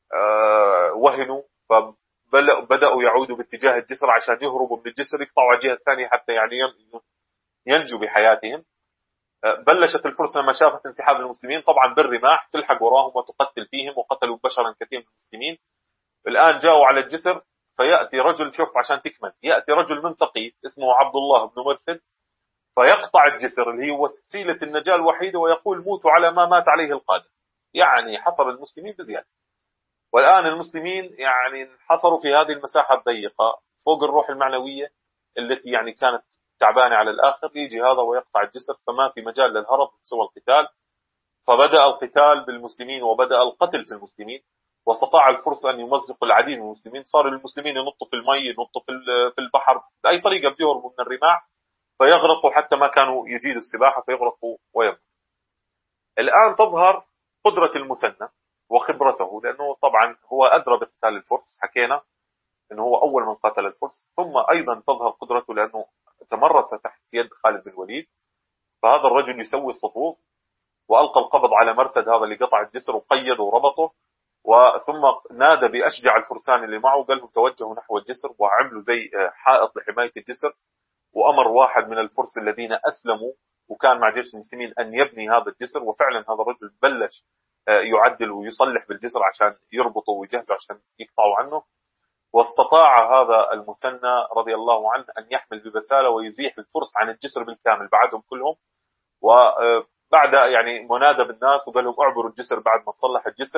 وهنوا، فبدأوا يعودوا باتجاه الجسر عشان يهربوا من الجسر، يقطعوا على الجهة الثانية حتى يعني ينجوا بحياتهم. بلشت الفرس لما شافت انسحاب المسلمين طبعا بالرماح تلحق وراهم وتقتل فيهم، وقتلوا بشرا كثير من المسلمين. الآن جاءوا على الجسر، فيأتي رجل، شوف عشان تكمل، يأتي رجل من ثقيف اسمه عبد الله بن مرثد، فيقطع الجسر اللي هي وسيلة النجاة الوحيدة، ويقول موتوا على ما مات عليه القادة. يعني حصر المسلمين بزيادة. والآن المسلمين يعني انحصروا في هذه المساحة الضيقة فوق الروح المعنوية التي يعني كانت تعبانة على الآخر، يجي هذا ويقطع الجسر، فما في مجال للهرب سوى القتال. فبدأ القتال بالمسلمين وبدأ القتل في المسلمين، واستطاع الفرس أن يمزقوا العديد من المسلمين. صار المسلمين ينطوا في المي، ينطوا في البحر، بأي طريقة بده يهربوا من الرماح، فيغرقوا حتى ما كانوا يجيدوا السباحة، فيغرقوا ويموتوا. الآن تظهر قدرة المثنى وخبرته، لأنه طبعا هو أدرى بقتال الفرس، حكينا أنه هو أول من قتل الفرس. ثم أيضا تظهر قدرته لأنه تمرس تحت يد خالد بن الوليد. فهذا الرجل يسوي الصفوف، وألقى القبض على مرثد هذا اللي قطع الجسر وقيده وربطه، وثم نادى بأشجع الفرسان اللي معه، قال لهم توجهوا نحو الجسر، وعملوا زي حائط لحماية الجسر. وأمر واحد من الفرس الذين أسلموا وكان مع جيش المسلمين أن يبني هذا الجسر، وفعلا هذا الرجل بلش يعدل ويصلح بالجسر عشان يربطه ويجهزه عشان يقطعوا عنه. واستطاع هذا المثنى رضي الله عنه أن يحمل ببسالة ويزيح الفرس عن الجسر بالكامل بعدهم كلهم. وبعد يعني منادى بالناس وقال لهم اعبروا الجسر بعد ما تصلح الجسر،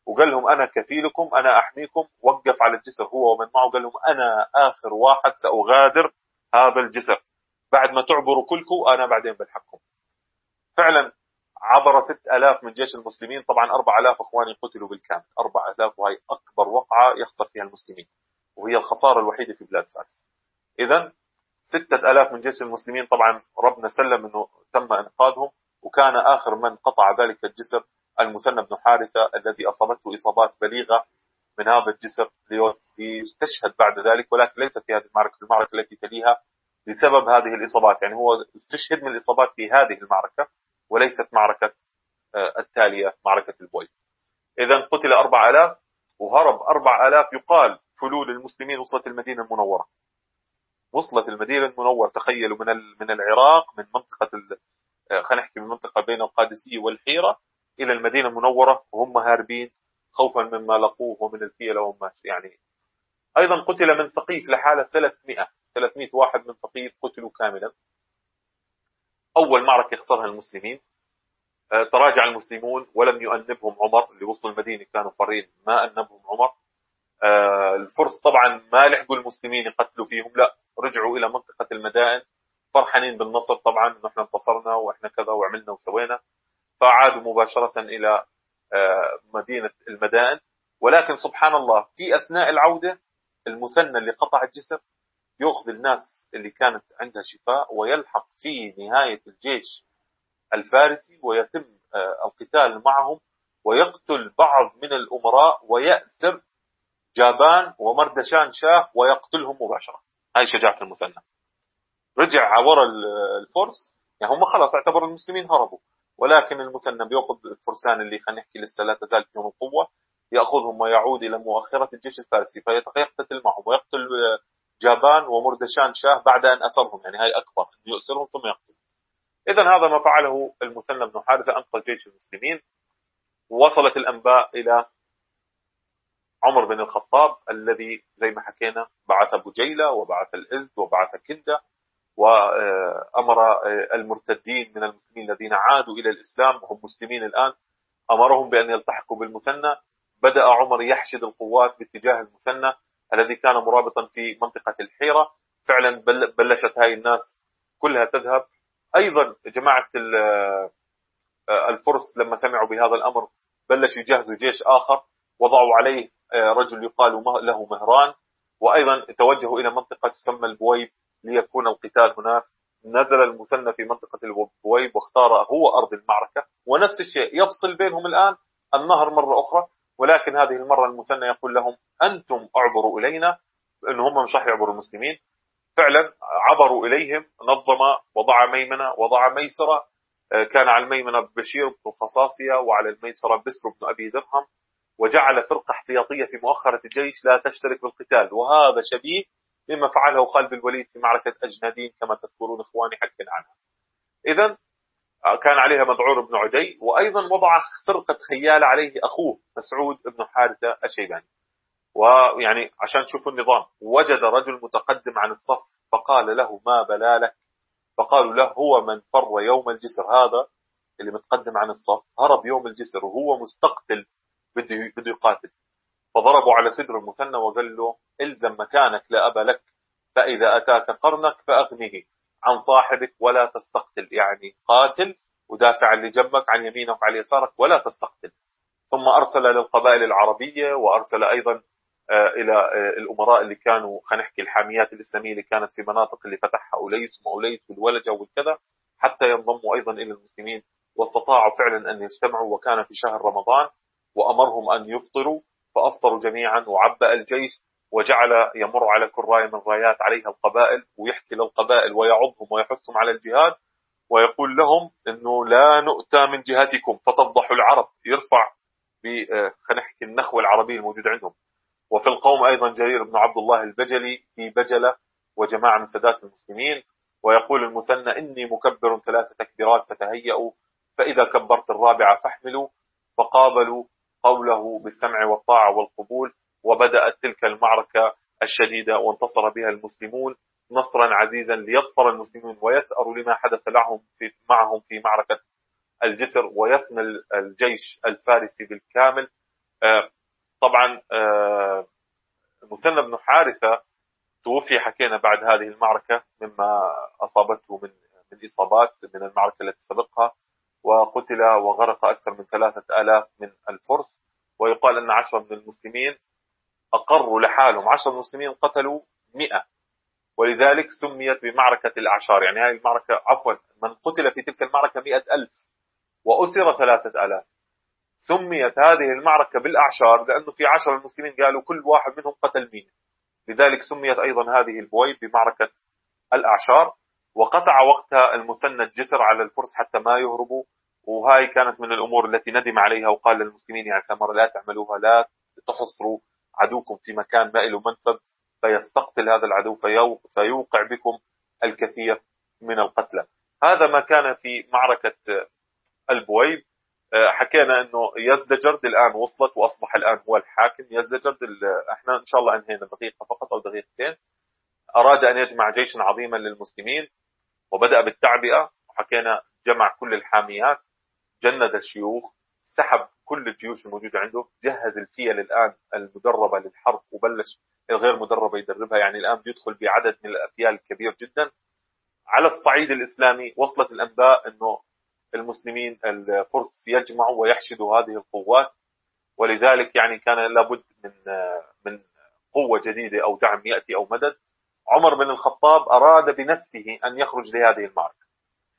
وقال لهم أنا كفيلكم، أنا أحميكم. وقف على الجسر هو ومن معه، قال لهم أنا آخر واحد سأغادر هذا الجسر، بعد ما تعبروا كلكم أنا بعدين بلحقكم. فعلا عبر 6000 من جيش المسلمين. طبعا 4000 أخواني قتلوا بالكامل، 4000، وهي أكبر وقعة يخسر فيها المسلمين، وهي الخسارة الوحيدة في بلاد فارس. إذن 6000 من جيش المسلمين طبعا ربنا سلم أنه تم إنقاذهم. وكان آخر من قطع ذلك الجسر المثنى بن حارثة الذي أصابته إصابات بليغة من هذا الجسر، ليستشهد بعد ذلك، ولكن ليس في هذه المعركة، في المعركة التي تليها، بسبب هذه الإصابات. يعني هو استشهد من الإصابات في هذه المعركة، وليست معركة التالية معركة البويب. إذن قتل 4000 وهرب 4000. يقال فلول المسلمين وصلت المدينة المنورة، وصلت المدينة المنورة. تخيلوا من العراق، من منطقة خلينا نحكي من منطقة بين القادسية والحيرة إلى المدينة المنورة، وهم هاربين خوفا مما لقوه ومن الفيلة وما يعني. أيضا قتل من ثقيف لحالة 300 واحد من ثقيف قتلوا كاملا. أول معركة يخسرها المسلمين. تراجع المسلمون ولم يؤنبهم عمر، اللي وصلوا المدينة كانوا فرين، ما أنبهم عمر. الفرس طبعا ما لحقوا المسلمين يقتلوا فيهم، لا، رجعوا إلى منطقة المدائن فرحانين بالنصر، طبعا إنه إحنا انتصرنا وإحنا كذا وعملنا وسوينا. فعادوا مباشرة إلى مدينة المدائن. ولكن سبحان الله في أثناء العودة المثنى اللي قطع الجسر يأخذ الناس اللي كانت عندها شفاء ويلحق في نهاية الجيش الفارسي، ويتم القتال معهم، ويقتل بعض من الأمراء، ويأسر جابان ومردشان شاه ويقتلهم مباشرة. هاي شجاعة المثنى. رجع ورا الفرس، يعني هم خلاص اعتبروا المسلمين هربوا، ولكن المثنى بيأخذ الفرسان اللي خلينا نحكي لسه لا تزال فيهم القوة، يأخذهم ويعود إلى مؤخرة الجيش الفارسي فيقتتل معهم ويقتل جابان ومردشان شاه بعد أن أسرهم. يعني هاي أكبر، يؤسرهم ثم يقتل. إذن هذا ما فعله المثنى بن حارثة، أنقذ جيش المسلمين. ووصلت الأنباء إلى عمر بن الخطاب الذي زي ما حكينا بعث بجيلة وبعث الإزد وبعث كندة، وأمر المرتدين من المسلمين الذين عادوا إلى الإسلام وهم مسلمين الآن، أمرهم بأن يلتحقوا بالمثنى. بدأ عمر يحشد القوات باتجاه المثنى الذي كان مرابطا في منطقة الحيرة. فعلا بلشت هاي الناس كلها تذهب. أيضا جماعة الفرس لما سمعوا بهذا الأمر بلشوا يجهزوا جيش آخر، وضعوا عليه رجل يقال له مهران، وأيضا توجهوا إلى منطقة تسمى البويب ليكون القتال هناك. نزل المثنى في منطقة البويب واختار هو أرض المعركة، ونفس الشيء يفصل بينهم الآن النهر مرة أخرى، ولكن هذه المرة المثنى يقول لهم أنتم أعبروا إلينا، لأن هم مش راح يعبروا المسلمين. فعلا عبروا إليهم، نظم، وضع ميمنة وضع ميسرة. كان على الميمنة بشير بن الخصاصية، وعلى الميسرة بسر بن أبي درهم، وجعل فرقة احتياطية في مؤخرة الجيش لا تشترك بالقتال. وهذا شبيه بما فعله خالد بن الوليد في معركة أجنادين كما تذكرون إخواني حكينا عنها. إذن كان عليها مذعور بن عدي، وأيضا وضع فرقة خيالة عليه أخوه مسعود بن حارثة الشيباني. ويعني عشان تشوفوا النظام، وجد رجل متقدم عن الصف فقال له ما بلالك؟ فقالوا له هو من فر يوم الجسر، هذا اللي متقدم عن الصف هرب يوم الجسر وهو مستقتل بده يقاتل. فضربوا على صدر المثنى وقال له الزم مكانك لا أبا لك، فإذا أتاك قرنك فأغنه عن صاحبك ولا تستقتل. يعني قاتل ودافع اللي جنبك عن يمينك وعلى يسارك ولا تستقتل. ثم أرسل للقبائل العربية، وأرسل أيضا إلى الأمراء اللي كانوا خلينا نحكي الحاميات الإسلامية اللي كانت في مناطق اللي فتحها أوليس وأوليس والولجة والكذا، حتى ينضموا أيضا إلى المسلمين. واستطاعوا فعلا أن يجتمعوا، وكان في شهر رمضان، وأمرهم أن يفطروا فأفطروا جميعا. وعبأ الجيش وجعل يمر على كل راية من رايات عليها القبائل، ويحكي للقبائل ويعظهم ويحثهم على الجهاد، ويقول لهم إنه لا نؤتى من جهتكم فتفضحوا العرب. يرفع خلينا نحكي النخوة العربية الموجودة عندهم. وفي القوم أيضا جرير بن عبد الله البجلي في بجلة وجماعة من سادات المسلمين. ويقول المثنى إني مكبر 3 تكبيرات فتهيئوا، فإذا كبرت الرابعة فاحملوا. فقابلوا قوله بالسمع والطاعة والقبول، وبدأت تلك المعركة الشديدة وانتصر بها المسلمون نصرا عزيزا، ليظفر المسلمون ويثأروا لما حدث معهم في معركة الجسر، ويفنى الجيش الفارسي بالكامل طبعا مثنى بن حارثة توفي، حكينا بعد هذه المعركة مما أصابته من إصابات من المعركة التي سبقها، وقتل وغرق أكثر من 3000 من الفرس. ويقال أن 10 من المسلمين أقروا لحالهم، 10 من المسلمين قتلوا 100، ولذلك سميت بمعركة الأعشار. يعني هذه المعركة، عفوا، من قتل في تلك المعركة 100,000 وأسر 3000. سميت هذه المعركة بالأعشار لأنه في 10 من المسلمين قالوا كل واحد منهم قتل 100، لذلك سميت أيضا هذه البويب بمعركة الأعشار. وقطع وقتها المثنى الجسر على الفرس حتى ما يهربوا، وهاي كانت من الأمور التي ندم عليها، وقال للمسلمين يعني ثمر لا تعملوها، لا تحصروا عدوكم في مكان مائل ومنفذ فيستقتل هذا العدو فيوقع بكم الكثير من القتلى. هذا ما كان في معركة البويب. حكينا انه يزدجرد الان وصلت واصبح الان هو الحاكم. يزدجرد احنا ان شاء الله انهينا دقيقه فقط او دقيقتين. اراد ان يجمع جيشا عظيما للمسلمين وبدا بالتعبئه، وحكينا جمع كل الحاميات، جند الشيوخ، سحب كل الجيوش الموجوده عنده، جهز الفيل الان المدربه للحرب وبلش الغير مدربه يدربها. يعني الان بيدخل بعدد من الافيال الكبير جدا. على الصعيد الاسلامي وصلت الانباء انه المسلمين الفرس يجمعوا ويحشدوا هذه القوات، ولذلك يعني كان لابد من قوة جديدة أو دعم يأتي أو مدد. عمر بن الخطاب أراد بنفسه أن يخرج لهذه المعركة.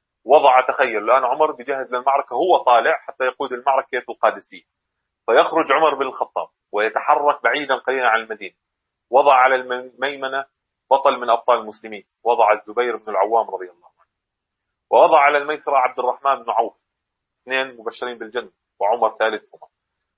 تخيل الآن عمر بجهز للمعركة، هو طالع حتى يقود المعركة في القادسية، فيخرج عمر بن الخطاب ويتحرك بعيدا قليلا عن المدينة. وضع على الميمنة بطل من أبطال المسلمين، وضع الزبير بن العوام رضي الله عنه، ووضع على الميسرة عبد الرحمن بن عوف، 2 مبشرين بالجنة، وعمر ثالثهما،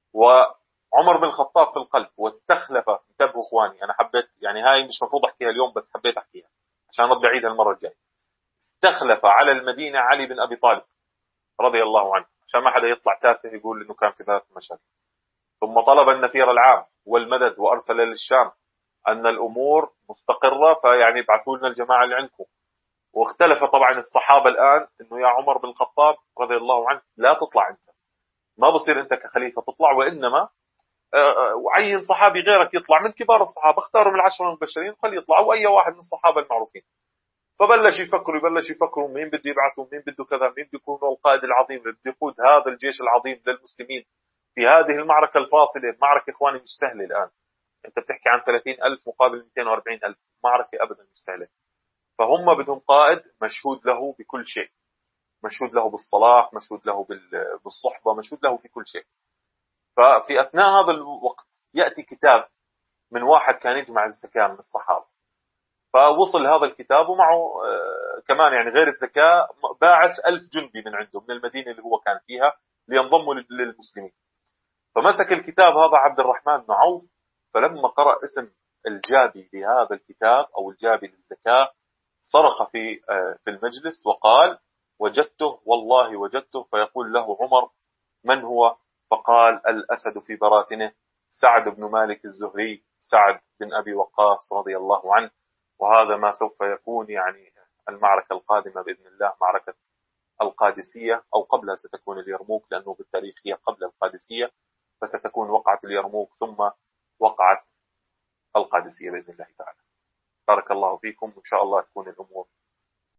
وعمر بن الخطاب في القلب. واستخلف، انتبهوا اخواني، انا حبيت يعني هاي مش مفروض احكيها اليوم بس حبيت احكيها عشان ارد اعيدها المره الجايه. استخلف على المدينه علي بن ابي طالب رضي الله عنه عشان ما حدا يطلع تافه يقول انه كان في ذات مشاكل. ثم طلب النفير العام والمدد، وارسل للشام ان الامور مستقره فيعني ابعثوا لنا الجماعه اللي عندكم. واختلف طبعا الصحابه الان انه يا عمر بن الخطاب رضي الله عنه لا تطلع انت، ما بصير انت كخليفه تطلع، وانما وعين صحابي غيرك يطلع من كبار الصحابه، اختاروا من 10 المبشرين خلي يطلع، او اي واحد من الصحابه المعروفين. فبلش يفكروا مين بده يبعثوا، مين بده كذا، مين بده يكون القائد العظيم اللي بده يقود هذا الجيش العظيم للمسلمين في هذه المعركه الفاصله. معركه اخواني مش سهله الان، انت بتحكي عن 30,000 مقابل 240,000، معركه ابدا مش سهله. فهم بدهم قائد مشهود له بكل شيء، مشهود له بالصلاح، مشهود له بالصحبه، مشهود له في كل شيء. ففي أثناء هذا الوقت يأتي كتاب من واحد كان يجمع الزكاة من الصحابة، فوصل هذا الكتاب ومعه كمان يعني غير الزكاة باعث 1000 جندي من عنده من المدينة اللي هو كان فيها لينضموا للمسلمين. فمسك الكتاب هذا عبد الرحمن بن عوف، فلما قرأ اسم الجابي لهذا الكتاب أو الجابي للزكاة صرخ في المجلس وقال وجدته، والله وجدته. فيقول له عمر من هو؟ فقال الأسد في براثنه، سعد بن مالك الزهري، سعد بن أبي وقاص رضي الله عنه. وهذا ما سوف يكون يعني المعركة القادمة بإذن الله، معركة القادسية، أو قبلها ستكون اليرموك، لأنه بالتاريخ هي قبل القادسية، فستكون وقعة اليرموك ثم وقعة القادسية بإذن الله تعالى. بارك الله فيكم، وإن شاء الله تكون الأمور